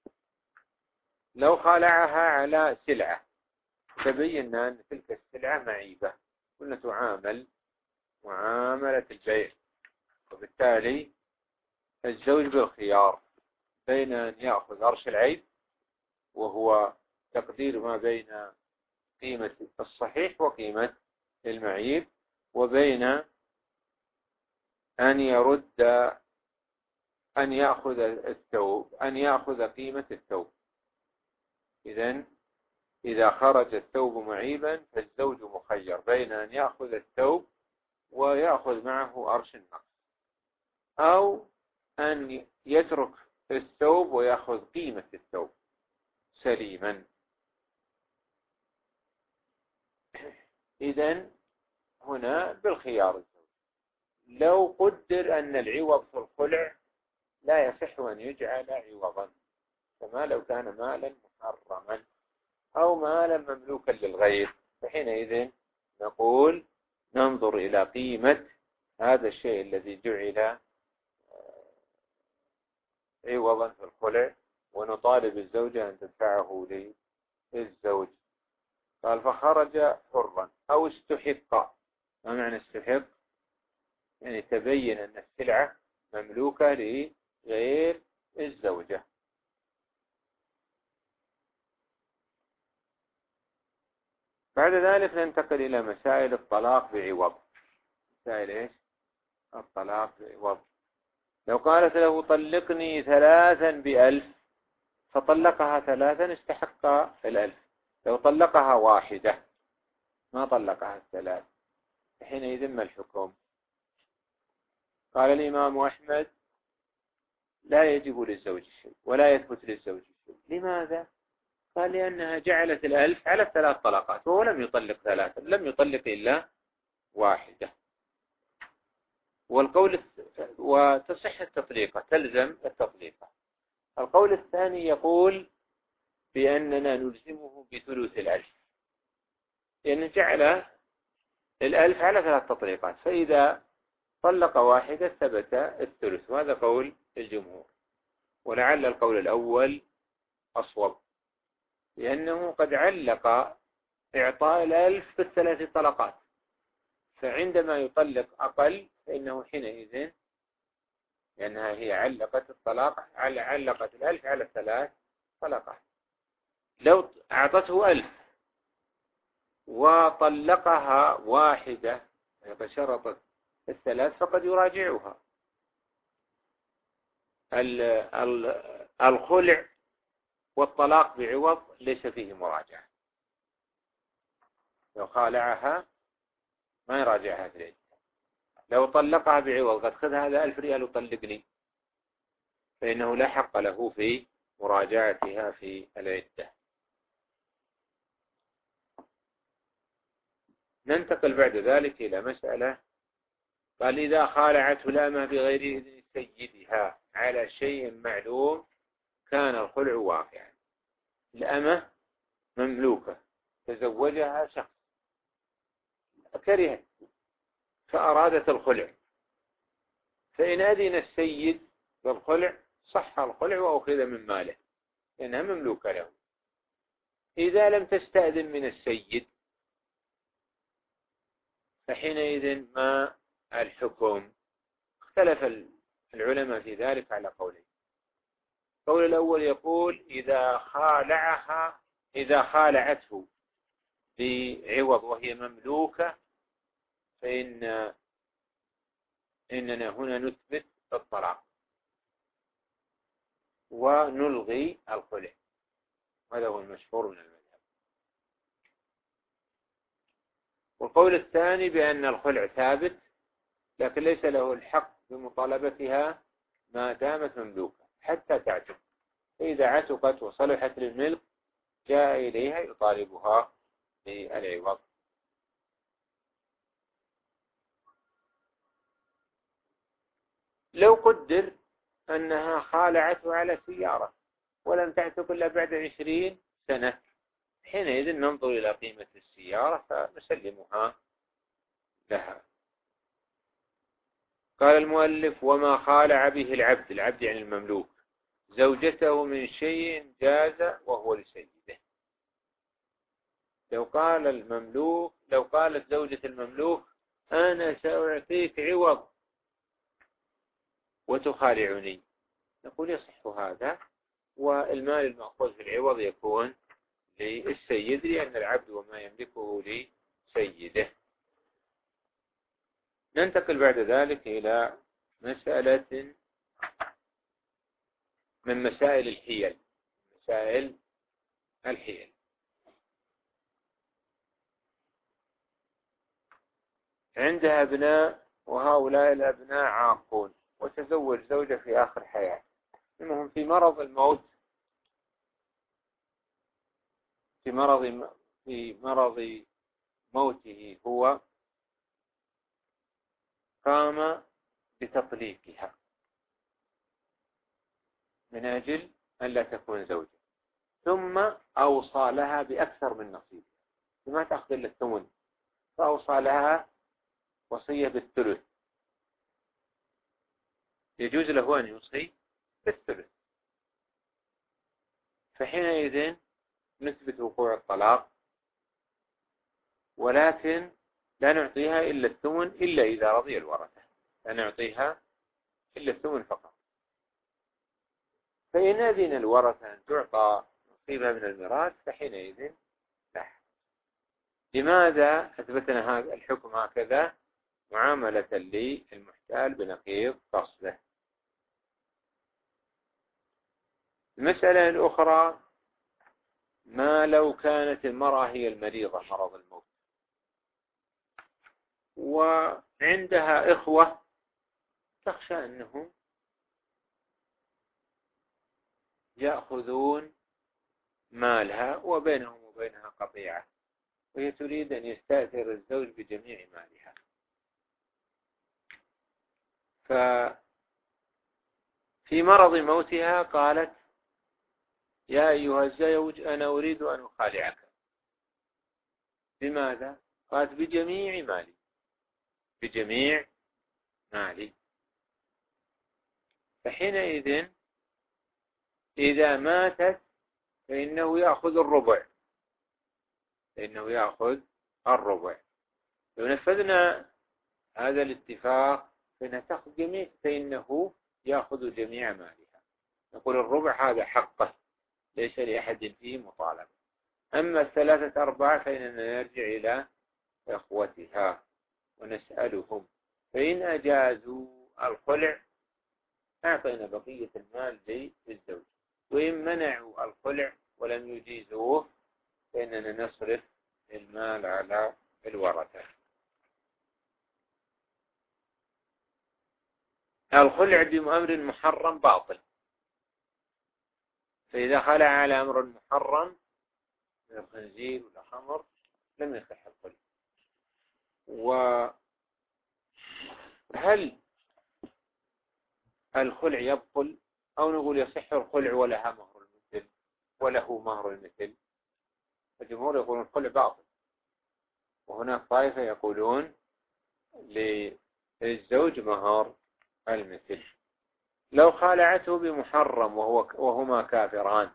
لو خالعها على سلعة تبيننا أن تلك السلعة معيبة، قلنا تعامل معاملة البيع، وبالتالي الزوج بالخيار بين أن يأخذ أرش العيب وهو تقدير ما بين قيمة الصحيح وقيمة المعيب، وبين أن يرد أن يأخذ الثوب أن يأخذ قيمة الثوب. إذن إذا خرج الثوب معيبا فالزوج مخير بين أن يأخذ الثوب ويأخذ معه أرش النقص، أو أن يترك الثوب ويأخذ قيمة الثوب سليما. إذن هنا بالخيار الزوج. لو قدر أن العوض في الخلع لا يصح أن يجعل عوضا، كما لو كان مالا محرما أو مالا مملوكا للغير، فحينئذ نقول ننظر إلى قيمة هذا الشيء الذي جعل عوضا في الخلع ونطالب الزوجة أن تدفعه للزوج. قال فخرج حرا أو استحق. ما معنى استحق؟ يعني تبين أن السلعة مملوكة لغير الزوجة. بعد ذلك ننتقل إلى مسائل الطلاق بعوض. مسائل إيش؟ الطلاق بعوض. لو قالت له طلقني ثلاثا بألف فطلقها ثلاثا استحق الألف. لو طلقها واحدة ما طلقها الثلاث حينئذ ما الحكم؟ قال الإمام أحمد لا يجب للزوج شيء ولا يثبت للزوج شيء. لماذا؟ قال لأنها جعلت الألف على الثلاث طلقات وهو لم يطلق ثلاثا، لم يطلق إلا واحدة. والقول وتصح التطليقة، تلزم التطليقة. القول الثاني يقول بأننا نلزمه بثلث الألف، لأن جعل الألف على ثلاث تطليقات، فإذا طلق واحدة ثبت الثلث، وهذا قول الجمهور. ولعل القول الأول أصوب، لأنه قد علق إعطاء الألف بالثلاث طلقات، فعندما يطلق أقل فإنه حينئذ، لأنها هي علقت الطلاق علقت الألف على ثلاث طلقات. لو أعطته ألف وطلقها واحدة فشرطت الثلاث فقد يراجعها. الخلع والطلاق بعوض ليس فيه مراجعة. لو خالعها ما يراجعها في العدة. لو طلقها بعوض قد خذ هذا ألف ريال وطلقني، فإنه لا حق له في مراجعتها في العدة. ننتقل بعد ذلك إلى مسألة. قال إذا خالعته الأمة بغير إذن سيدها على شيء معلوم كان الخلع واقعا. الأمة مملوكة تزوجها شخص كرهت فأرادت الخلع، فإن أذن السيد بالخلع صح الخلع وأخذ من ماله لأنها مملوكة له. إذا لم تستأذن من السيد فحينئذ ما الحكم؟ اختلف العلماء في ذلك على قولين. القول الأول يقول إذا خالعها إذا خالعته بعوض وهي مملوكة فإن إننا هنا نثبت الطلاق ونلغي الخلع. هذا هو المشهور من المذهب. والقول الثاني بأن الخلع ثابت لكن ليس له الحق بمطالبتها ما دامت مملوكة حتى تعتق. فإذا عتقت وصلحت للملك جاء إليها يطالبها بالعوض. لو قدر أنها خالعته على سيارة ولم تعتق إلا بعد عشرين سنة حينئذ ننظر إلى قيمة السيارة فنسلمها لها. قال المؤلف وما خالع به العبد، العبد يعني المملوك، زوجته من شيء جاز وهو لسيده. لو قال المملوك لو قالت زوجة المملوك أنا سأعطيك عوض وتخالعني، نقول يصح هذا، والمال المأخوذ في العوض يكون للسيد، لأن العبد وما يملكه لسيده. ننتقل بعد ذلك إلى مسألة من مسائل الحيل. مسائل الحيل. عندها أبناء، وهؤلاء الأبناء عاقون، وتزوج زوجة في آخر حياته، إنهم في مرض الموت في مرض في مرض موته هو قام بتطليقها من أجل أن لا تكون زوجة، ثم أوصى لها بأكثر من نصيب، ما تأخذ إلا الثمن، فأوصى لها وصية بالثلث، يجوز له أن يوصي بالثلث، فحينئذ نثبت وقوع الطلاق، ولكن لا نعطيها إلا الثمن إلا إذا رضي الورثة، لا نعطيها إلا الثمن فقط. فإن أذن الورثة أن تعطى نصيبها من الميراث فحينئذ لا. لماذا أثبتنا هذا الحكم هكذا؟ معاملة للمحتال بنقيض قصده. المسألة الأخرى، ما لو كانت المرأة هي المريضة مرض الموت، وعندها إخوة تخشى أنهم يأخذون مالها وبينهم وبينها قطيعة، وهي تريد أن يستأثر الزوج بجميع مالها، ففي مرض موتها قالت: يا أيها الزوج أنا أريد أن أخالعك. بماذا؟ قالت: بجميع مالي، بجميع مالي. فحينئذ إذا ماتت فإنه يأخذ الربع، فإنه يأخذ الربع. لو نفذنا هذا الاتفاق فإنها تأخذ جميع، فإنه يأخذ جميع مالها. نقول الربع هذا حقه، ليس لأحد فيه مطالبة. أما الثلاثة أرباع فإننا نرجع إلى إخوتها ونسألهم، فإن أجازوا الخلع أعطينا بقية المال للزوج، وإن منعوا الخلع ولم يجيزوه فإننا نصرف المال على الورثة. الخلع بأمر محرم باطل، فإذا خلع على أمر محرم من الخنزير والخمر لم يصح الخلع. وهل الخلع يبطل أو نقول يصح الخلع ولها مهر المثل وله مهر المثل؟ الجمهور يقولون الخلع باطل، وهناك طائفة يقولون للزوج مهر المثل. لو خالعته بمحرم وهو وهما كافران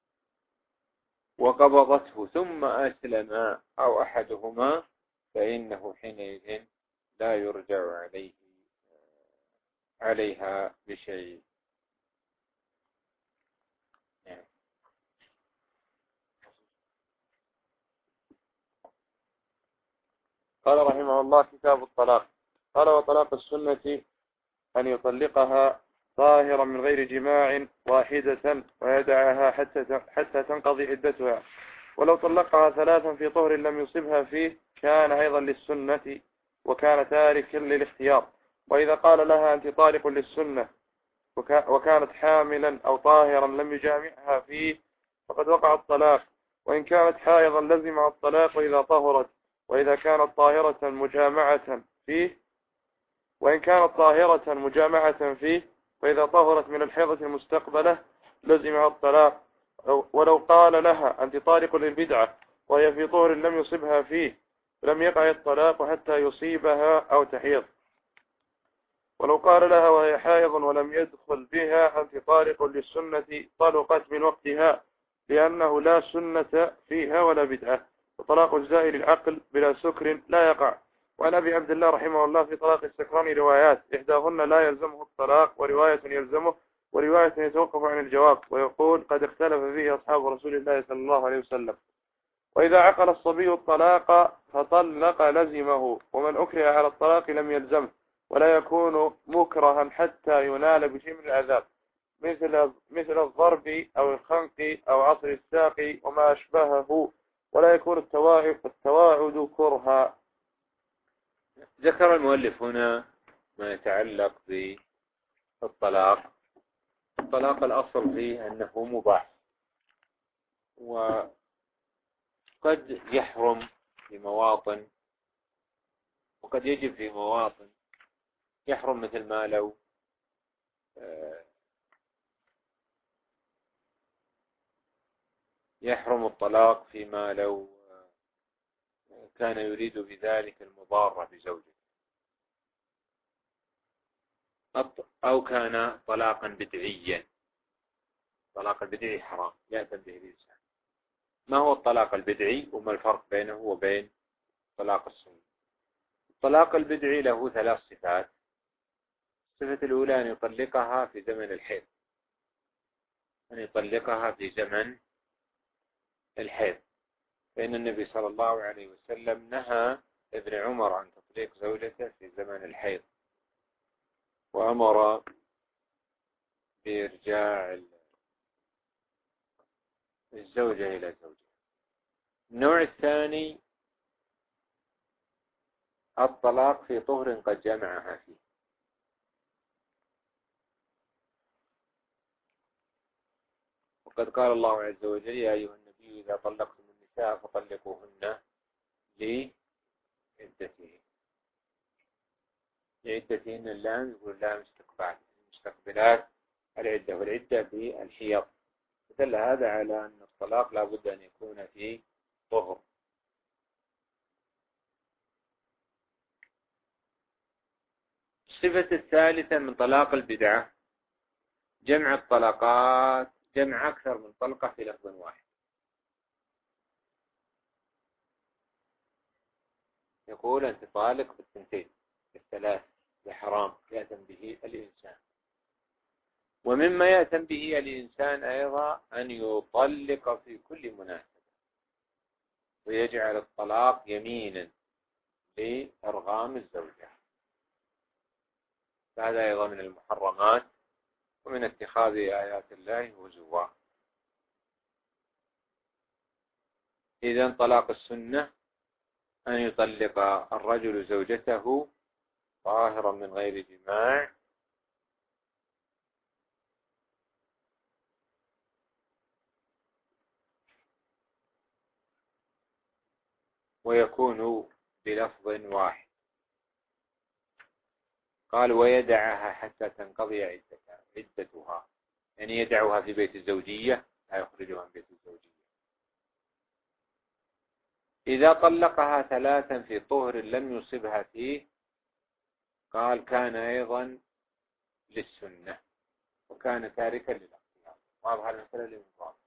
وقبضته ثم أسلم أو أحدهما فإنه حينئذ لا يرجع عليه عليها بشيء. قال رحمه الله: كتاب الطلاق. قال: وطلاق السنة أن يطلقها ظاهرا من غير جماع واحدة ويدعها حتى حتى تنقضي عدتها، ولو طلقها ثلاثا في طهر لم يصبها فيه كان أيضا للسنة وكان تاركا للاختيار. وإذا قال لها أنت طالق للسنة وكانت حاملا أو طاهرا لم يجامعها فيه فقد وقع الطلاق، وإن كانت حائضا لزمها الطلاق وإذا طهرت، وإذا كانت طاهرة مجامعة فيه وإن كانت طاهرة مجامعة فيه فإذا طهرت من الحيضة المستقبلة لزمها الطلاق. ولو قال لها أنت طالق للبدعة وهي في طهر لم يصبها فيه لم يقع الطلاق حتى يصيبها أو تحيض. ولو قال لها وهي حائض ولم يدخل بها أنت طالق للسنة طلقت من وقتها، لأنه لا سنة فيها ولا بدعة، وطلاق الزائل العقل بلا سكر لا يقع. وعن أبي عبد الله رحمه الله في طلاق السكران روايات، إحداهن لا يلزمه الطلاق، ورواية يلزمه، ورواية يتوقف عن الجواب، ويقول قد اختلف فيه أصحاب رسول الله صلى الله عليه وسلم. وإذا عقل الصبي الطلاق فطلق لزمه، ومن أكره على الطلاق لم يلزمه، ولا يكون مكرها حتى ينال بشيء من العذاب، مثل مثل الضرب أو الخنق أو عصر الساق وما أشبهه، ولا يكون التواعد التواعد كرها. ذكر المؤلف هنا ما يتعلق بالطلاق. الطلاق الأصل فيه أنه مباح، وقد يحرم في مواطن وقد يجب في مواطن. يحرم مثل ما لو يحرم الطلاق فيما لو كان يريد بذلك المضارة بزوجه، أو كان طلاقا بدعيا. الطلاق البدعي حرام يأتم به الإنسان. ما هو الطلاق البدعي وما الفرق بينه وبين طلاق السني؟ الطلاق البدعي له ثلاث صفات. الصفة الأولى أن يطلقها في زمن الحيض، أن يطلقها في زمن الحيض، فإن النبي صلى الله عليه وسلم نهى ابن عمر عن تطليق زوجته في زمن الحيض، وأمر بإرجاع الزوجة إلى زوجها. النوع الثاني الطلاق في طهر قد جمعها فيه، وقد قال الله عز وجل يا أيها النبي إذا طلقتم النساء فطلقوهن لعدتهن. لعدتهن اللام يقول اللام استقبال مستقبلات العدة، والعدة بالحيض. دل هذا على أن الطلاق لا بد أن يكون في طهر. الصفة الثالثة من طلاق البدعة جمع الطلقات، جمع أكثر من طلقة في لفظ واحد. يقول أنت طالق بالثنتين بالثلاث بحرام يأتم به الإنسان. ومما يأتم به الإنسان أيضا أن يطلق في كل مناسبة، ويجعل الطلاق يمينا لإرغام الزوجة. هذا أيضا من المحرمات ومن اتخاذ آيات الله هزوا. إذن طلاق السنة أن يطلق الرجل زوجته طاهرا من غير جماع، ويكون بلفظ واحد. قال ويدعها حتى تنقضي عدتها، يعني يدعها في بيت الزوجية لا يخرجها من بيت الزوجية. إذا طلقها ثلاثا في طهر لم يصبها فيه قال كان أيضا للسنة وكان تاركا للاختيار. واضح المسألة للمضاد.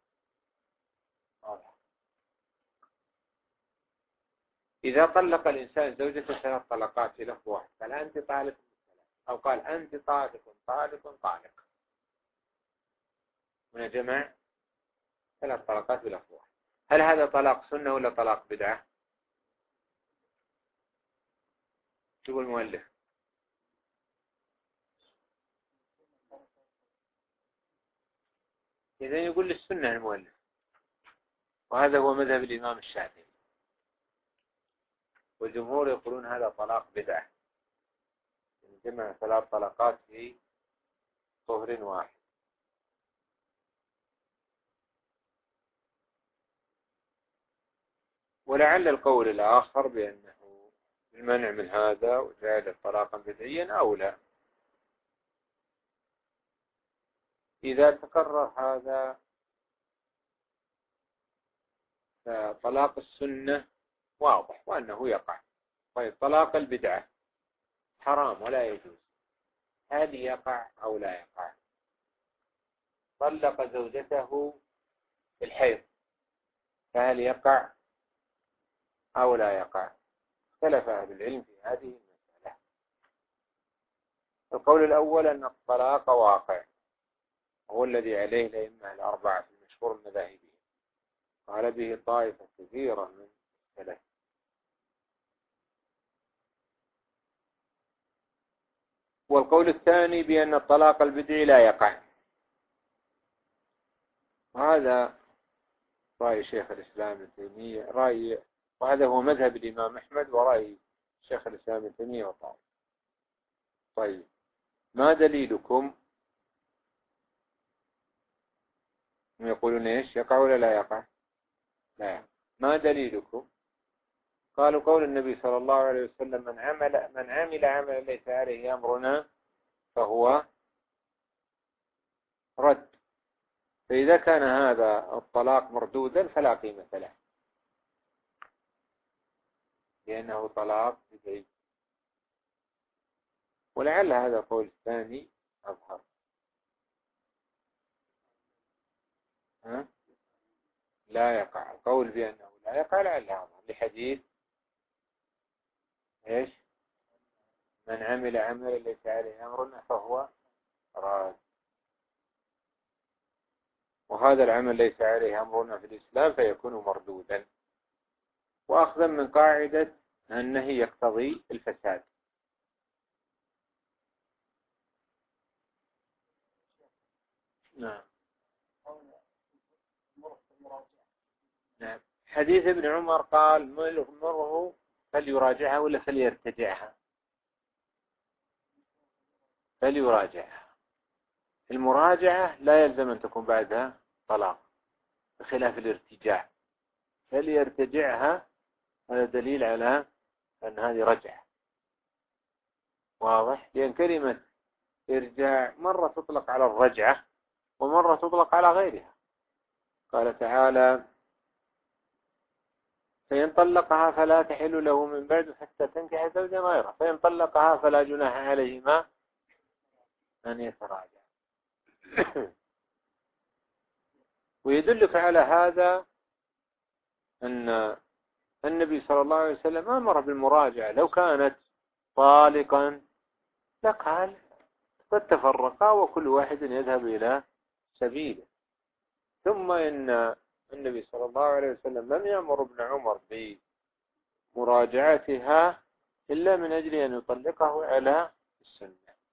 إذا طلق الإنسان زوجته ثلاث طلقات في لفظ واحد، قال أنت طالق أو قال أنت طالق طالق طالق، هنا جمع ثلاث طلقات في لفظ واحد. هل هذا طلاق سنة ولا طلاق بدعة؟ شو المؤلف؟ إذن يقول للسنة المؤلف، وهذا هو مذهب الإمام الشافعي، والجمهور يقولون هذا طلاق بدعة، جمع ثلاث طلقات في طهر واحد. ولعل القول الآخر بأنه المنع من هذا وجعل طلاقا بدعيا أولى. إذا تكرر هذا فطلاق السنة واضح وأنه يقع. طيب طلاق البدعة حرام ولا يجوز، هل يقع أو لا يقع؟ طلق زوجته بالحيض، فهل يقع أو لا يقع؟ اختلف أهل العلم في هذه المسألة. القول الأول أن الطلاق واقع، هو الذي عليه الأئمة الأربعة في المشهور المذاهبي، قال به طائفة كثيرة من السلف. والقول الثاني بأن الطلاق البدعي لا يقع، وهذا رأي شيخ الإسلام ابن تيمية، رأي وهذا هو مذهب الإمام أحمد ورأي شيخ الإسلام ابن تيمية وطائفة. طيب ما دليلكم؟ يقولون إيش، يقع ولا لا يقع؟ لا يقع. ما دليلكم؟ قالوا قول النبي صلى الله عليه وسلم من عمل من عمل عملا ليس عليه أمرنا فهو رد. فإذا كان هذا الطلاق مردودا فلا قيمة له، لأنه طلاق بدعي. ولعل هذا القول الثاني أظهر. ها؟ لا يقع. القول بأنه لا يقع لعل أظهر لحديث إيش، من عمل عملا ليس عليه أمرنا فهو راد. وهذا العمل ليس عليه أمرنا في الإسلام فيكون مردودا، وأخذا من قاعدة النهي يقتضي الفساد. نعم. نعم. حديث ابن عمر قال مره فليراجعها ولا فليرتجعها؟ فليراجعها. المراجعة لا يلزم أن تكون بعدها طلاق بخلاف الارتجاع. فليرتجعها هذا دليل على أن هذه رجعة، واضح؟ لأن كلمة إرجاع مرة تطلق على الرجعة ومرة تطلق على غيرها. قال تعالى فإن طلقها فلا تحل له من بعد حتى تنكح زوجا غيره، فإن طلقها فلا جناح عليهما أن يتراجع. ويدلك على هذا أن النبي صلى الله عليه وسلم أمر بالمراجعة. لو كانت طالقا لقال قد تفرقا وكل واحد يذهب إلى سبيله. ثم إن النبي صلى الله عليه وسلم لم يأمر ابن عمر بمراجعتها إلا من أجل أن يطلقه على السنة.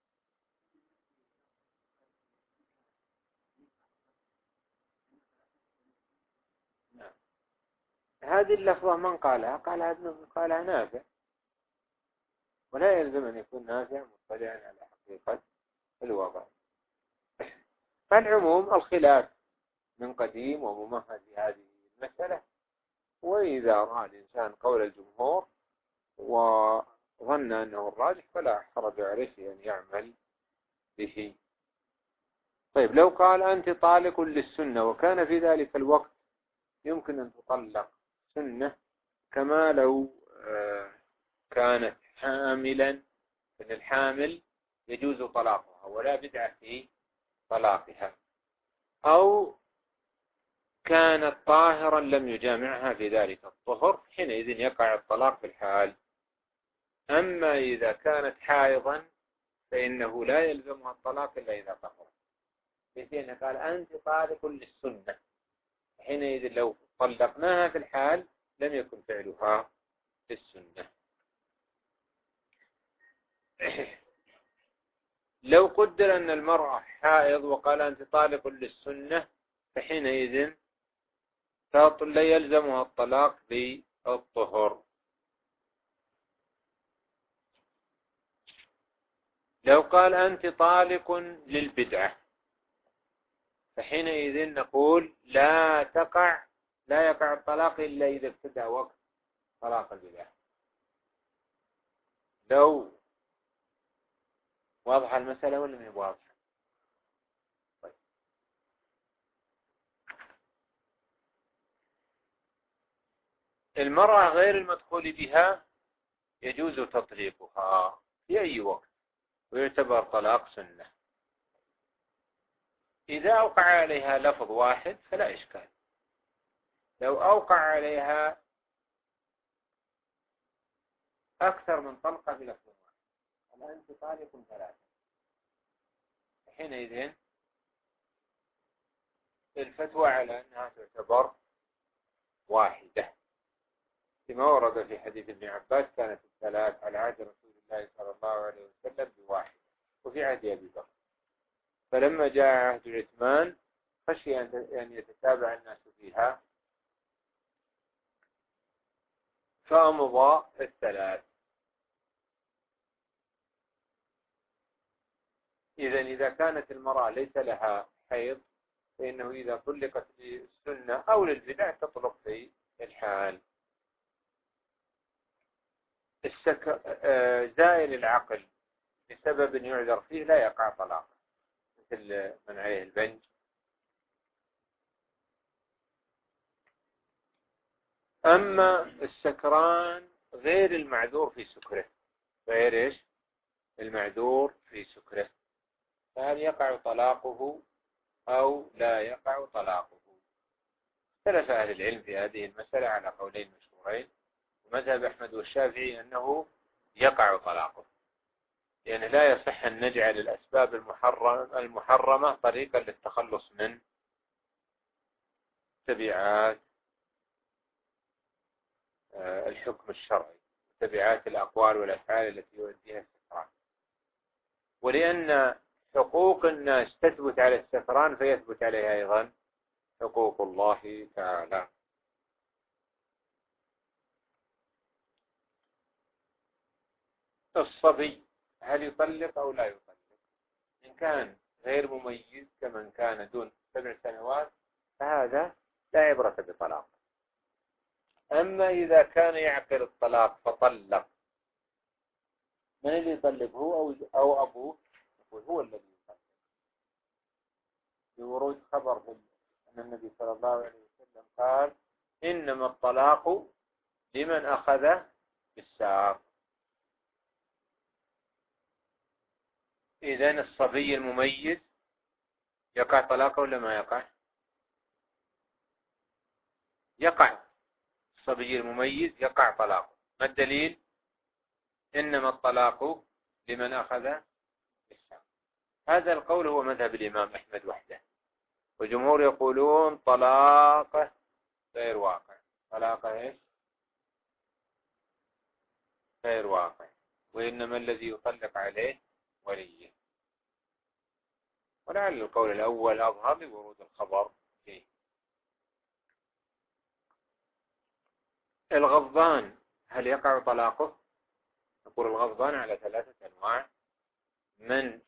نعم. هذه اللفظة من قالها؟ قالها ابن قالها نافع، ولا يلزم أن يكون نافع مطلعا على حقيقة الوضع. فالعموم الخلاف من قديم وممهد في هذه المسألة، وإذا رأى الإنسان قول الجمهور وظن أنه الراجح فلا حرج عليه أن يعمل به. طيب لو قال أنت طالق للسنة وكان في ذلك الوقت يمكن أن تطلق سنة، كما لو كانت حاملا، فإن الحامل يجوز طلاقها ولا بدعة في طلاقها، أو كانت طاهرا لم يجامعها في ذلك الطهر، حينئذ يقع الطلاق في الحال. أما إذا كانت حائضا فإنه لا يلزمها الطلاق إلا إذا طهرت. بحيث قال أنت طالق للسنة، حينئذ لو طلقناها في الحال لم يكن فعلها في السنة. لو قدر أن المرأة حائض وقال أنت طالق للسنة فحينئذ لا يلزمها الطلاق بالطهر. لو قال أنت طالق للبدعة فحينئذ نقول لا تقع لا يقع الطلاق إلا إذا ابتدأ وقت طلاق البدعة. لو واضح المسألة ولا مش واضحة؟ طيب. المرأة غير المدخول بها يجوز تطليقها في أي وقت ويعتبر طلاق سنة. إذا أوقع عليها لفظ واحد فلا إشكال. لو أوقع عليها أكثر من طلقة بلفظ واحد، قال أنت طالق ثلاثة، حينئذ الفتوى على أنها تعتبر واحدة، كما ورد في حديث ابن عباس كانت الثلاث على عهد رسول الله صلى الله عليه وسلم بواحد، وفي عهد أبي بكر، فلما جاء عهد عثمان خشي أن يتتابع الناس فيها فأمضى الثلاث. إذا إذا كانت المرأة ليس لها حيض فإنه إذا طلقت للسنة أو للبدع تطلق في الحال. السك... زائل العقل بسبب يعذر فيه لا يقع طلاق، مثل من عليه البنج. أما السكران غير المعذور في سكره، غير إيش المعذور في سكره، فهل يقع طلاقه أو لا يقع طلاقه؟ اختلف أهل العلم في هذه المسألة على قولين مشهورين، ومذهب أحمد والشافعي أنه يقع طلاقه، لأن يعني لا يصح أن نجعل الأسباب المحرمة, المحرمة طريقا للتخلص من تبعات الحكم الشرعي، تبعات الأقوال والأفعال التي يؤديها السكران، ولأن حقوق الناس تثبت على السكران فيثبت عليها أيضا حقوق الله تعالى. الصبي هل يطلق أو لا يطلق؟ إن كان غير مميز كمن كان دون سبع سنوات فهذا لا عبرة بطلاق. أما إذا كان يعقل الطلاق فطلق، من اللي يطلق، هو أو, أو أبوه؟ يقول هو الذي يطلق، بورود خبر أن النبي صلى الله عليه وسلم قال إنما الطلاق لمن أخذ بالساق. إذن الصبي المميز يقع طلاقه ولا ما يقع؟ يقع. الصبي المميز يقع طلاقه. ما الدليل؟ إنما الطلاق لمن أخذ بالساق. هذا القول هو مذهب الإمام أحمد وحده، وجمهور يقولون طلاقه غير واقع. طلاقه إيش؟ غير واقع، وإنما الذي يطلق عليه وليه. ولعل القول الأول أظهر لورود الخبر فيه. الغضبان هل يقع طلاقه؟ نقول الغضبان على ثلاثة أنواع: من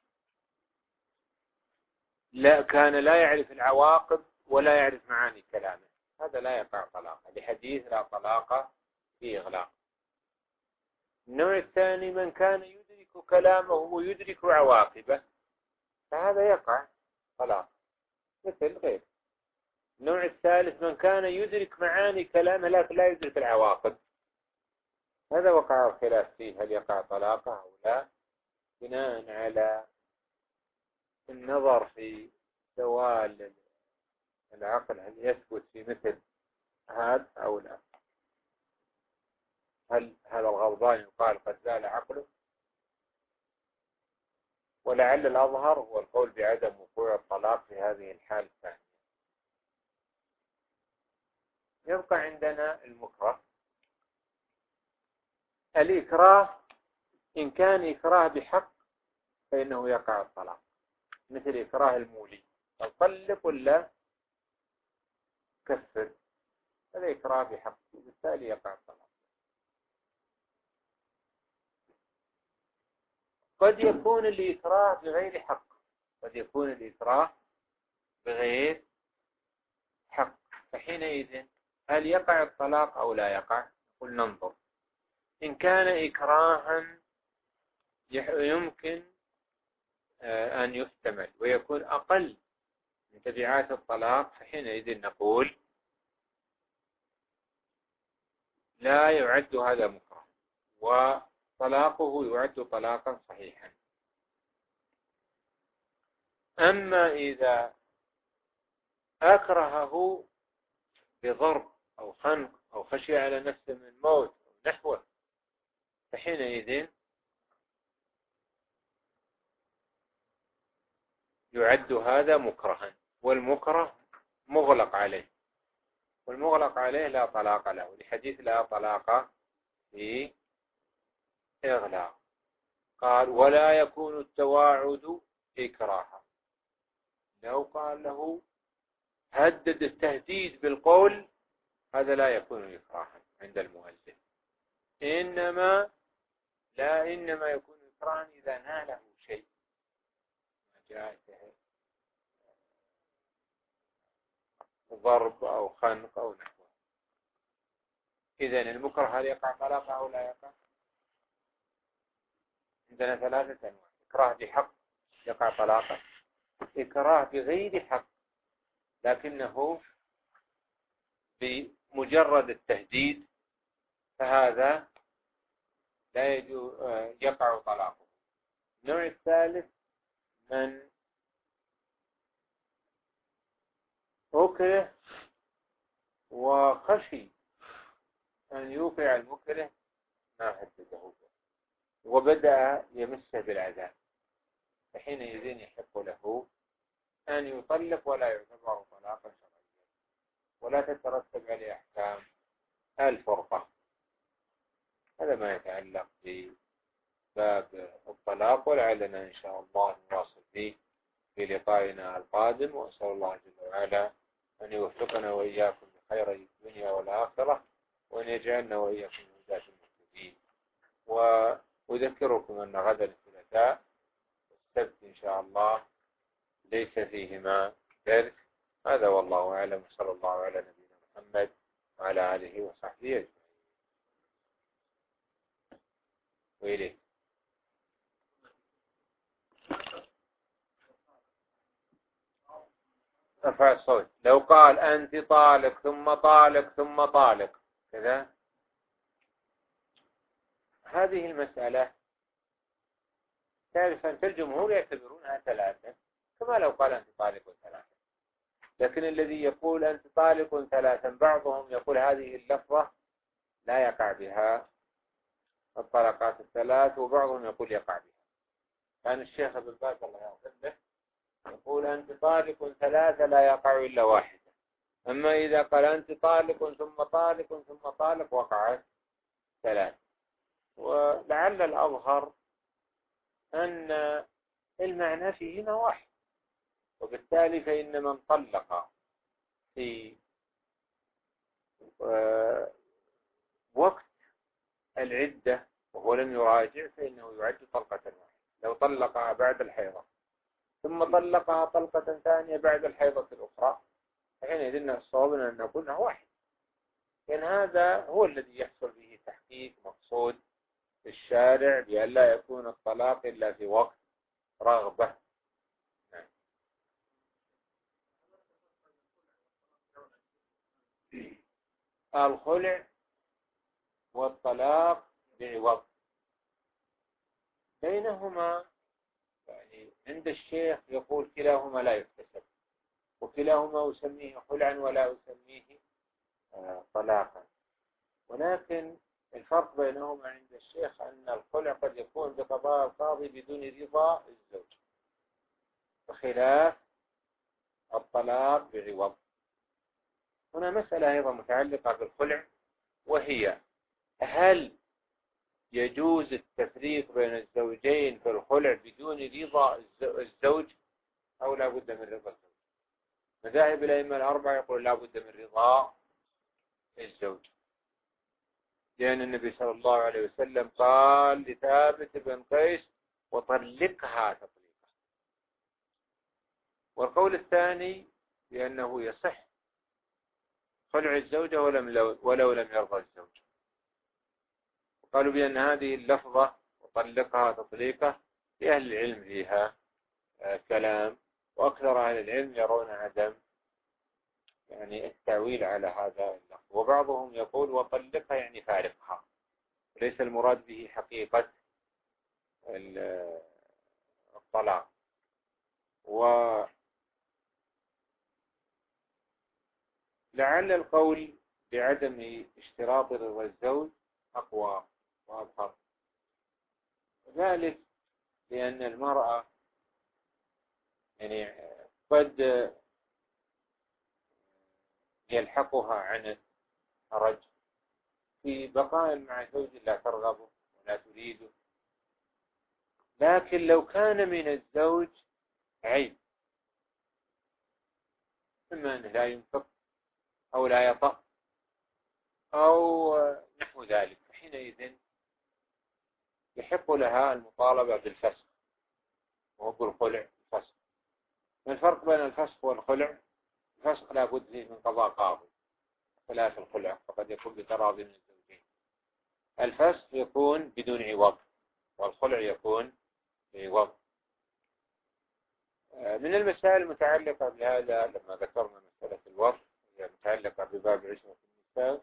لا كان لا يعرف العواقب ولا يعرف معاني كلامه، هذا لا يقع طلاقه، لحديث لا طلاق في إغلاق. النوع الثاني من كان يدرك كلامه ويدرك عواقبه، فهذا يقع طلاق مثل غير. النوع الثالث من كان يدرك معاني كلامه لكن لا يدرك العواقب، هذا وقع الخلاف فيه هل يقع طلاقه أو لا، بناء على النظر في زوال العقل، هل يثبت في مثل هذا أو لا. هل هذا الغضبان يقال قد زال عقله؟ ولعل الأظهر هو القول بعدم وقوع الطلاق في هذه الحالة الثانية. يبقى عندنا المكره. الإكراه إن كان إكراه بحق فإنه يقع الطلاق، مثل إكراه المولي، طلق ولا كفر، هذا إكراه بحق، بالتالي يقع الطلاق. قد يكون الإكراه بغير حق، قد يكون الإكراه بغير حق، فحينئذ هل يقع الطلاق أو لا يقع؟ قل ننظر. إن كان إكراها يمكن أن يحتمل ويكون أقل من تبعات الطلاق، فحينئذ نقول لا يعد هذا مكره، وطلاقه يعد طلاقا صحيحا. أما إذا أكرهه بضرب أو خنق أو خشية على نفسه من الموت أو نحوه، فحينئذ يعد هذا مكرها، والمكره مغلق عليه، والمغلق عليه لا طلاق له، لحديث لا طلاق في إغلاق. قال ولا يكون التواعد إكراها. لو قال له هدد التهديد بالقول هذا لا يكون إكراها عند المؤلف، إنما لا إنما يكون إكراها إذا ناله شيء جاءته ضرب أو خنق أو نحوه. إذن المكره هل يقع طلاقه أو لا يقع؟ عندنا ثلاثة أنواع: إكراه بحق يقع طلاقه، إكراه بغير حق لكنه بمجرد التهديد فهذا لا يقع طلاقه. النوع الثالث من أكره وخشي أن يوقع المكره ما هدده وبدأ يمسه بالعذاب، فحينئذ يحق له أن يطلق ولا يعتبر طلاقا شرعيا ولا تترتب عليه أحكام الفرقة. هذا ما يتعلق بباب الطلاق، ولعلنا إن شاء الله نواصل فيه في لقائنا القادم، وأسأل الله جل وعلا أن يوفقنا وإياكم بخير الدنيا والآخرة، وأن يجعلنا وإياكم من هداة المهتدين. وأذكركم أن غدا الثلاثاء والسبت إن شاء الله ليس فيهما درس. هذا والله أعلم، صلى الله على نبينا محمد وعلى آله وصحبه أجمعين. وإليه رفع الصوت. لو قال أنت طالق ثم طالق ثم طالق كذا، هذه المسألة تعرف أن الجمهور يعتبرونها ثلاثة، كما لو قال أنت طالق ثلاثة. لكن الذي يقول أنت طالق ثلاثا بعضهم يقول هذه اللفظة لا يقع بها الطلقات الثلاث، وبعضهم يقول يقع بها. كان الشيخ ابن باز الله يغفر له يقول أنت طالق ثلاثة لا يقع إلا واحدة، أما إذا قال أنت طالق ثم طالق ثم طالق وقعت ثلاث. ولعل الأظهر أن المعنى فيهما واحد، وبالتالي فإن من طلق في وقت العدة وهو لم يراجع فإنه يعد طلقة واحدة. لو طلقها بعد الحيضة ثم طلقها طلقة ثانية بعد الحيضة الأخرى فحينئذ الصواب أن نقول أنه واحد، لأن هذا هو الذي يحصل به تحقيق مقصود الشارع بأن لا يكون الطلاق إلا في وقت رغبة. نعم. الخلع والطلاق بعوض بينهما، يعني عند الشيخ يقول كلاهما لا يكتسب، وكلاهما أسميه خلعا ولا أسميه طلاقا، ولكن الفرق بينهما عند الشيخ أن الخلع قد يكون بقضاء القاضي بدون رضا الزوج، بخلاف الطلاق بعوض. هنا مسألة أيضا متعلقة بالخلع، وهي هل يجوز التفريق بين الزوجين في الخلع بدون رضا الزوج أو لا بد من رضا الزوج؟ مذاهب الأئمة الأربعة يقول لا بد من رضا الزوج، لأن النبي صلى الله عليه وسلم قال لثابت بن قيس وطلقها تطليقا. والقول الثاني بأنه يصح خلع الزوجة ولم ولو لم يرضى الزوج. قالوا بأن هذه اللفظة وطلقها تطليقة لأهل العلم فيها كلام، وأكثر أهل العلم يرون عدم يعني التعويل على هذا اللفظ، وبعضهم يقول وطلقها يعني فارقها، وليس المراد به حقيقة الطلاق. ولعل القول بعدم اشتراط رضا الزوج أقوى وأظهر، ذلك لأن المرأة يعني قد يلحقها عن الرجل في بقاء مع زوج لا ترغبه ولا تريده، لكن لو كان من الزوج عيب، إما أنه لا ينفق أو لا يطأ أو نحو ذلك، حينئذ يحق لها المطالبة بالفسخ وهو بالخلع. الفسخ، الفرق بين الفسخ والخلع: الفسخ لا بد فيه من قضاء قاضي، خلاف الخلع فقد يكون بتراضي من الزوجين. الفسخ يكون بدون عوض والخلع يكون بعوض. من المسائل المتعلقة بهذا لما ذكرنا مسألة الوصف هي متعلقة بباب عشرة النساء: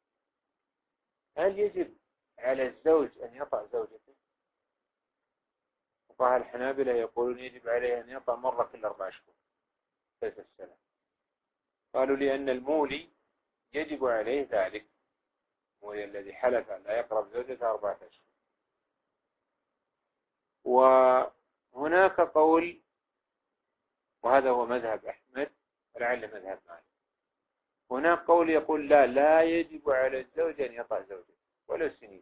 هل يجب على الزوج أن يطأ زوجته؟ فقهاء الحنابلة يقولون يجب عليه أن يطأ مرة كل أربع أشهر ثلاث السنة. قالوا لأن المولي يجب عليه ذلك، المولي الذي حلف أن لا يقرب زوجته أربعة أشهر. وهناك قول، وهذا هو مذهب أحمد ولعل مذهب مالك، هناك قول يقول لا لا يجب على الزوج أن يطأ زوجته ولو سنين.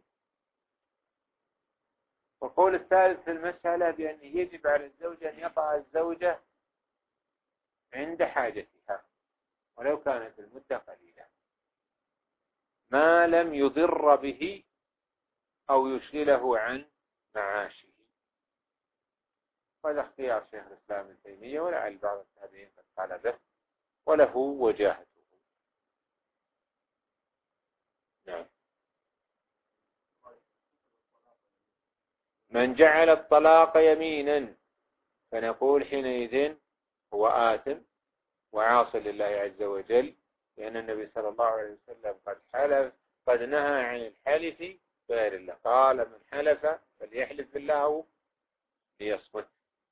والقول الثالث في المسألة بأنه يجب على الزوج أن يطأ الزوجة عند حاجتها ولو كانت المدة قليلة، ما لم يضر به أو يشغله عن معاشه. هذا اختيار شيخ الإسلام ابن تيمية ولعل بعض التابعين قد قال به وله وجاهته. نعم. من جعل الطلاق يمينا فنقول حينئذ هو آثم وعاصي لله عز وجل، لأن النبي صلى الله عليه وسلم قد حلف قد نهى عن الحلف غير الله، قال من حلف فليحلف بالله أو ليصمت،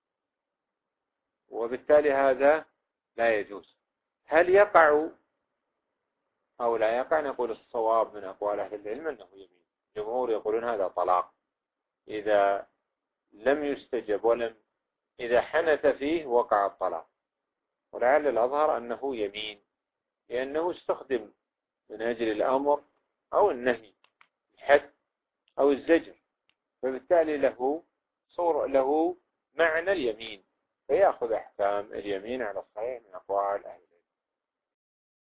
وبالتالي هذا لا يجوز. هل يقع أو لا يقع؟ نقول الصواب من أقوال أهل العلم أنه يمين. الجمهور يقولون هذا طلاق إذا لم يستجب ولم إذا حنث فيه وقع الطلاق، ولعل الأظهر أنه يمين لأنه استخدم من أجل الأمر أو النهي، الحد أو الزجر، فبالتالي له صور له معنى اليمين، فيأخذ أحكام اليمين على الصحيح من أقوال أهل العلم.